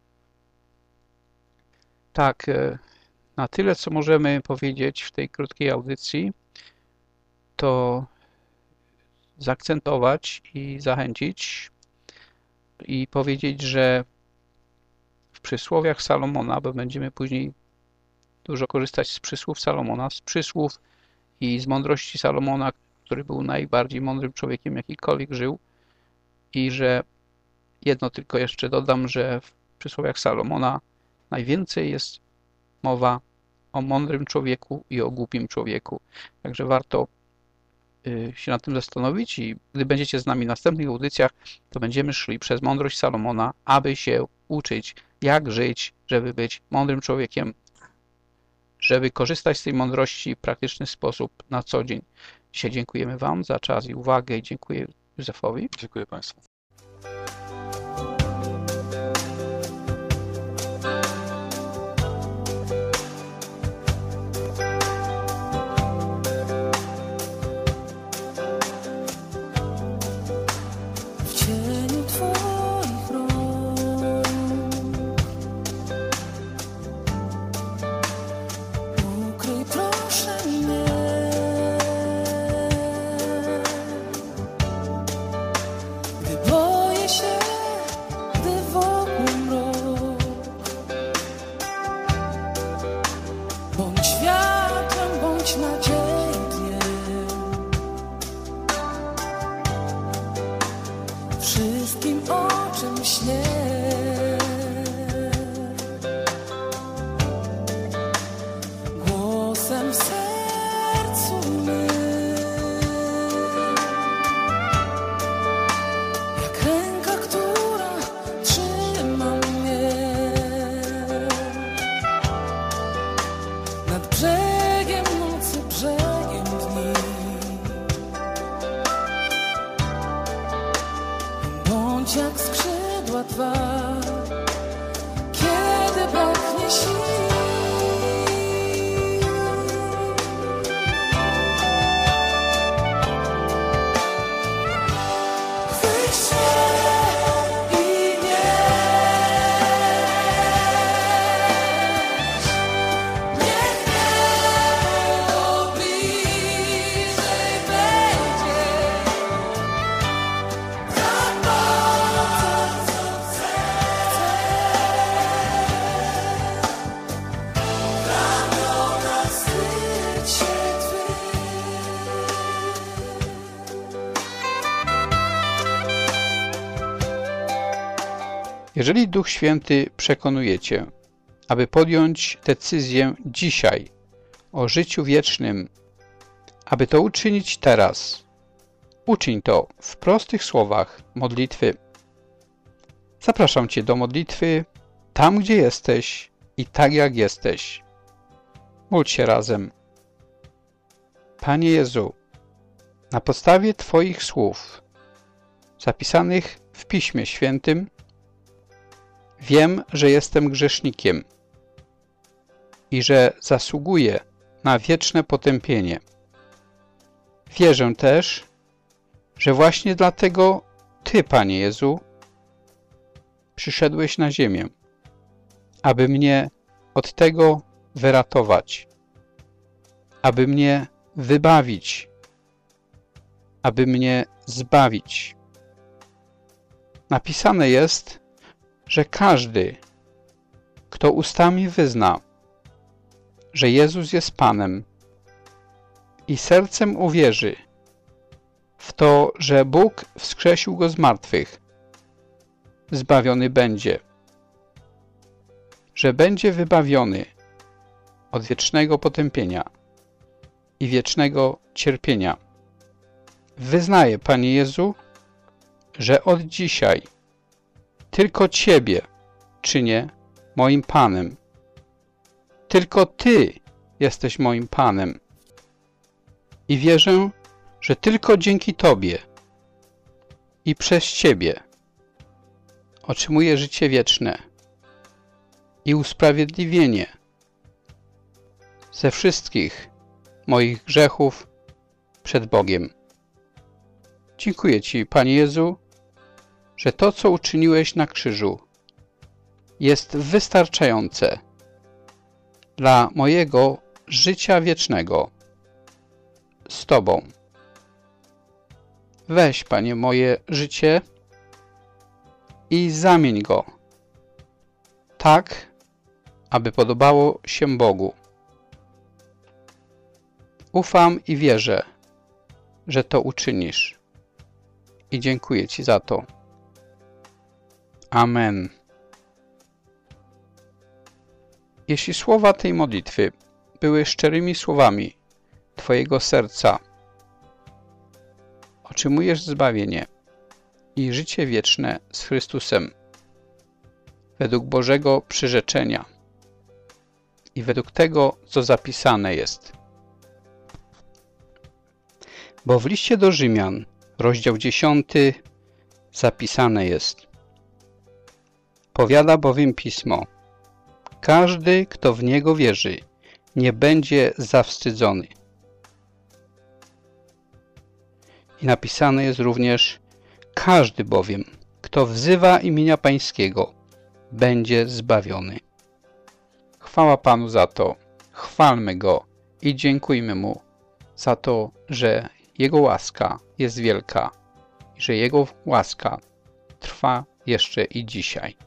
Tak, na tyle, co możemy powiedzieć w tej krótkiej audycji, to zaakcentować i zachęcić i powiedzieć, że w przysłowiach Salomona, bo będziemy później dużo korzystać z przysłów Salomona, z przysłów i z mądrości Salomona, który był najbardziej mądrym człowiekiem, jakikolwiek żył, i że jedno tylko jeszcze dodam, że w przysłowiach Salomona najwięcej jest mowa o mądrym człowieku i o głupim człowieku. Także warto się nad tym zastanowić i gdy będziecie z nami w następnych audycjach, to będziemy szli przez mądrość Salomona, aby się uczyć, jak żyć, żeby być mądrym człowiekiem, żeby korzystać z tej mądrości w praktyczny sposób na co dzień. Dzisiaj dziękujemy Wam za czas i uwagę i dziękuję Józefowi. Dziękuję Państwu. Wszystkim, o czym śnię, głosem w sercu mym, jak ręka, która trzyma mnie nad brzegiem nocy, brzegiem dni. Bądź jak skrzydła Twa, kiedy braknie sił. Chwyć się i niech niebo bliżej będzie. Jeżeli Duch Święty przekonuje Cię, aby podjąć decyzję dzisiaj o życiu wiecznym, aby to uczynić teraz, uczyń to w prostych słowach modlitwy. Zapraszam Cię do modlitwy tam, gdzie jesteś i tak, jak jesteś. Módl się razem. Panie Jezu, na podstawie Twoich słów zapisanych w Piśmie Świętym, wiem, że jestem grzesznikiem i że zasługuję na wieczne potępienie. Wierzę też, że właśnie dlatego Ty, Panie Jezu, przyszedłeś na ziemię, aby mnie od tego wyratować, aby mnie wybawić, aby mnie zbawić. Napisane jest, że każdy, kto ustami wyzna, że Jezus jest Panem i sercem uwierzy w to, że Bóg wskrzesił Go z martwych, zbawiony będzie, że będzie wybawiony od wiecznego potępienia i wiecznego cierpienia. Wyznaję, Panie Jezu, że od dzisiaj tylko Ciebie czynię moim Panem. Tylko Ty jesteś moim Panem. I wierzę, że tylko dzięki Tobie i przez Ciebie otrzymuję życie wieczne i usprawiedliwienie ze wszystkich moich grzechów przed Bogiem. Dziękuję Ci, Panie Jezu, że to, co uczyniłeś na krzyżu, jest wystarczające dla mojego życia wiecznego z Tobą. Weź, Panie, moje życie i zamień go tak, aby podobało się Bogu. Ufam i wierzę, że to uczynisz i dziękuję Ci za to. Amen. Jeśli słowa tej modlitwy były szczerymi słowami Twojego serca, otrzymujesz zbawienie i życie wieczne z Chrystusem według Bożego przyrzeczenia i według tego, co zapisane jest. Bo w liście do Rzymian, rozdział 10, zapisane jest: powiada bowiem Pismo: każdy, kto w Niego wierzy, nie będzie zawstydzony. I napisane jest również: każdy bowiem, kto wzywa imienia Pańskiego, będzie zbawiony. Chwała Panu za to, chwalmy Go i dziękujmy Mu za to, że Jego łaska jest wielka i że Jego łaska trwa jeszcze i dzisiaj.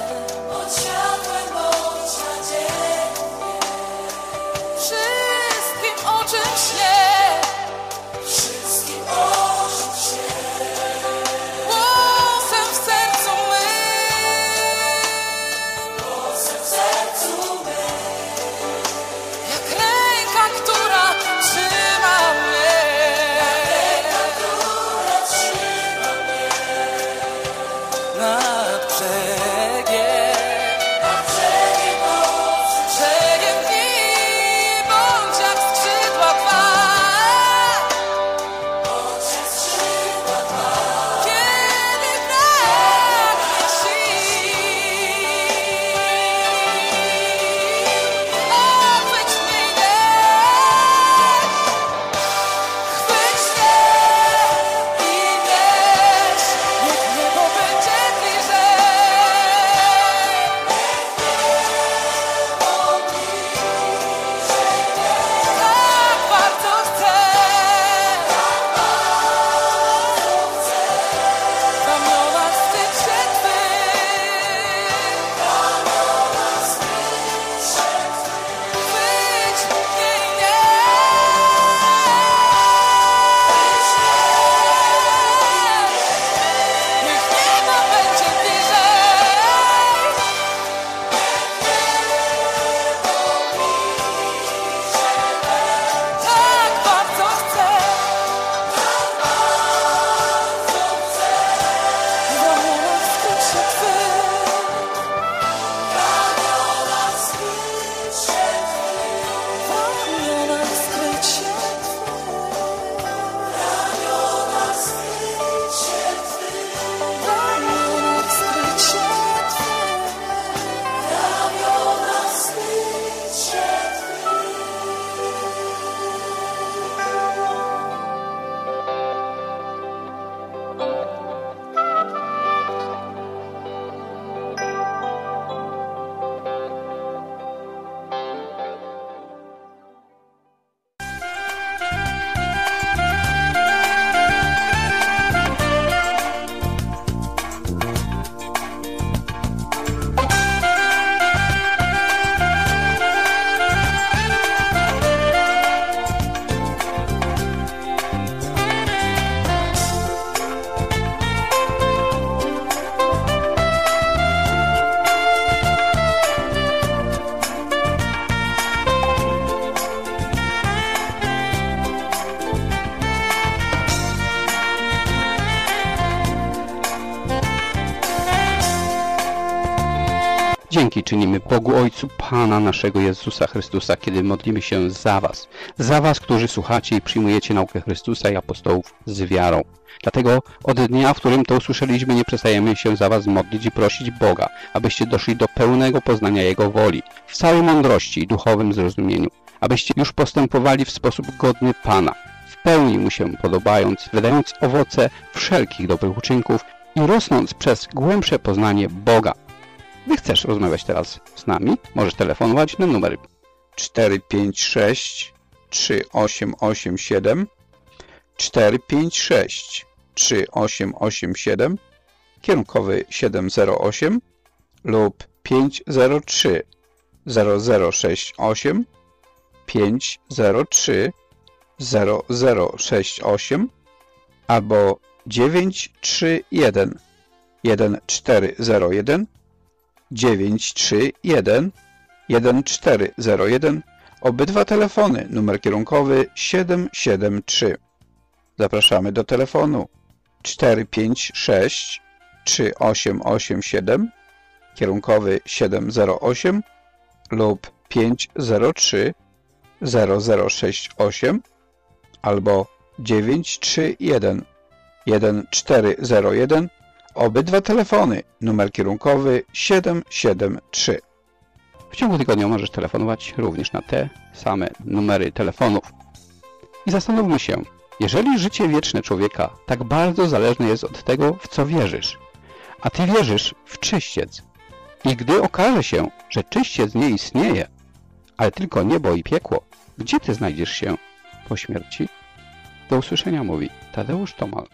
Wszyscy dzięki czynimy Bogu Ojcu Pana naszego Jezusa Chrystusa, kiedy modlimy się za was, którzy słuchacie i przyjmujecie naukę Chrystusa i apostołów z wiarą. Dlatego od dnia, w którym to usłyszeliśmy, nie przestajemy się za was modlić i prosić Boga, abyście doszli do pełnego poznania Jego woli, w całej mądrości i duchowym zrozumieniu, abyście już postępowali w sposób godny Pana, w pełni Mu się podobając, wydając owoce wszelkich dobrych uczynków i rosnąc przez głębsze poznanie Boga. Gdy chcesz rozmawiać teraz z nami, możesz telefonować na numer 456 3887 456 3887, kierunkowy 708 lub 503 0068 503 0068 albo 931 1401 931 1401. Obydwa telefony, numer kierunkowy 773. Zapraszamy do telefonu 456 3887, kierunkowy 708 lub 503 0068 albo 931 1401. Obydwa telefony, numer kierunkowy 773. W ciągu tygodnia możesz telefonować również na te same numery telefonów. I zastanówmy się, jeżeli życie wieczne człowieka tak bardzo zależne jest od tego, w co wierzysz, a ty wierzysz w czyściec, i gdy okaże się, że czyściec nie istnieje, ale tylko niebo i piekło, gdzie ty znajdziesz się po śmierci? Do usłyszenia, mówi Tadeusz Tomal.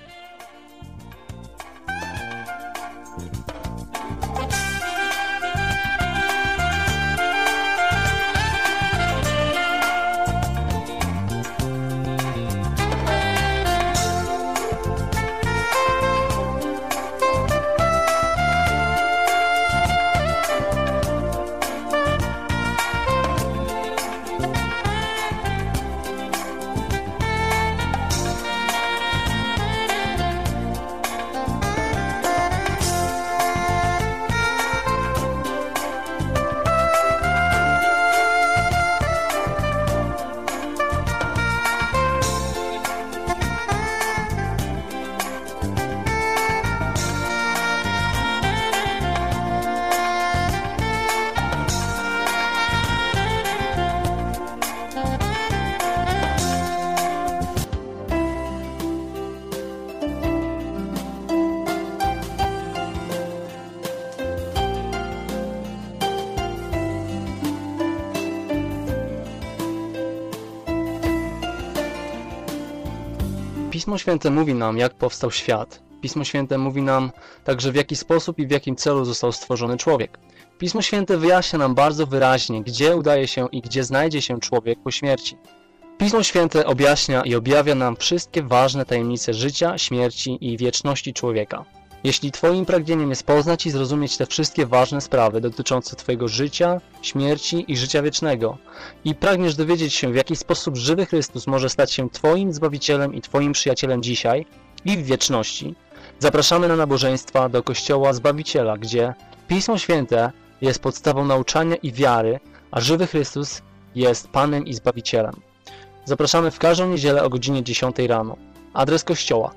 Pismo Święte mówi nam, jak powstał świat. Pismo Święte mówi nam także, w jaki sposób i w jakim celu został stworzony człowiek. Pismo Święte wyjaśnia nam bardzo wyraźnie, gdzie udaje się i gdzie znajdzie się człowiek po śmierci. Pismo Święte objaśnia i objawia nam wszystkie ważne tajemnice życia, śmierci i wieczności człowieka. Jeśli Twoim pragnieniem jest poznać i zrozumieć te wszystkie ważne sprawy dotyczące Twojego życia, śmierci i życia wiecznego i pragniesz dowiedzieć się, w jaki sposób żywy Chrystus może stać się Twoim Zbawicielem i Twoim przyjacielem dzisiaj i w wieczności, zapraszamy na nabożeństwa do Kościoła Zbawiciela, gdzie Pismo Święte jest podstawą nauczania i wiary, a żywy Chrystus jest Panem i Zbawicielem. Zapraszamy w każdą niedzielę o godzinie 10 rano. Adres kościoła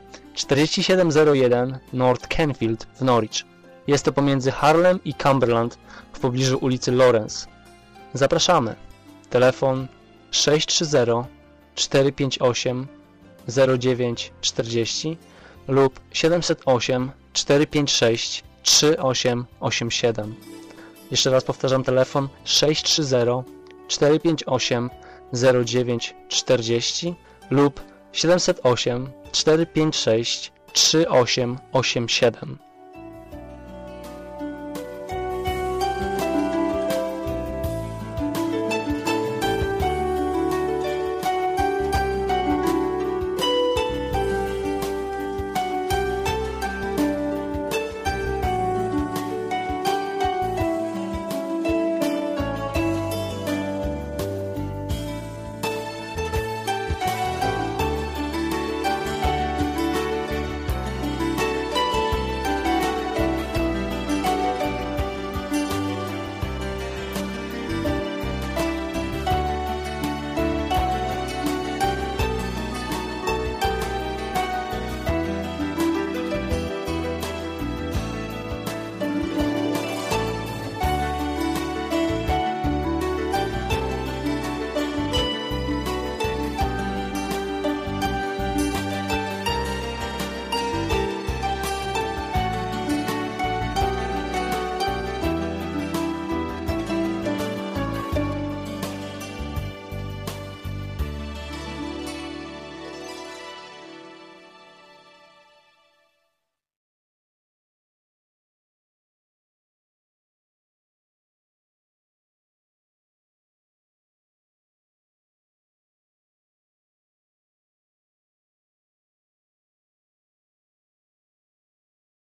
4701 North Canfield w Norwich. Jest to pomiędzy Harlem i Cumberland w pobliżu ulicy Lawrence. Zapraszamy. Telefon 630 458 0940 lub 708 456 3887. Jeszcze raz powtarzam, telefon 630 458 0940 lub 708 456 3887.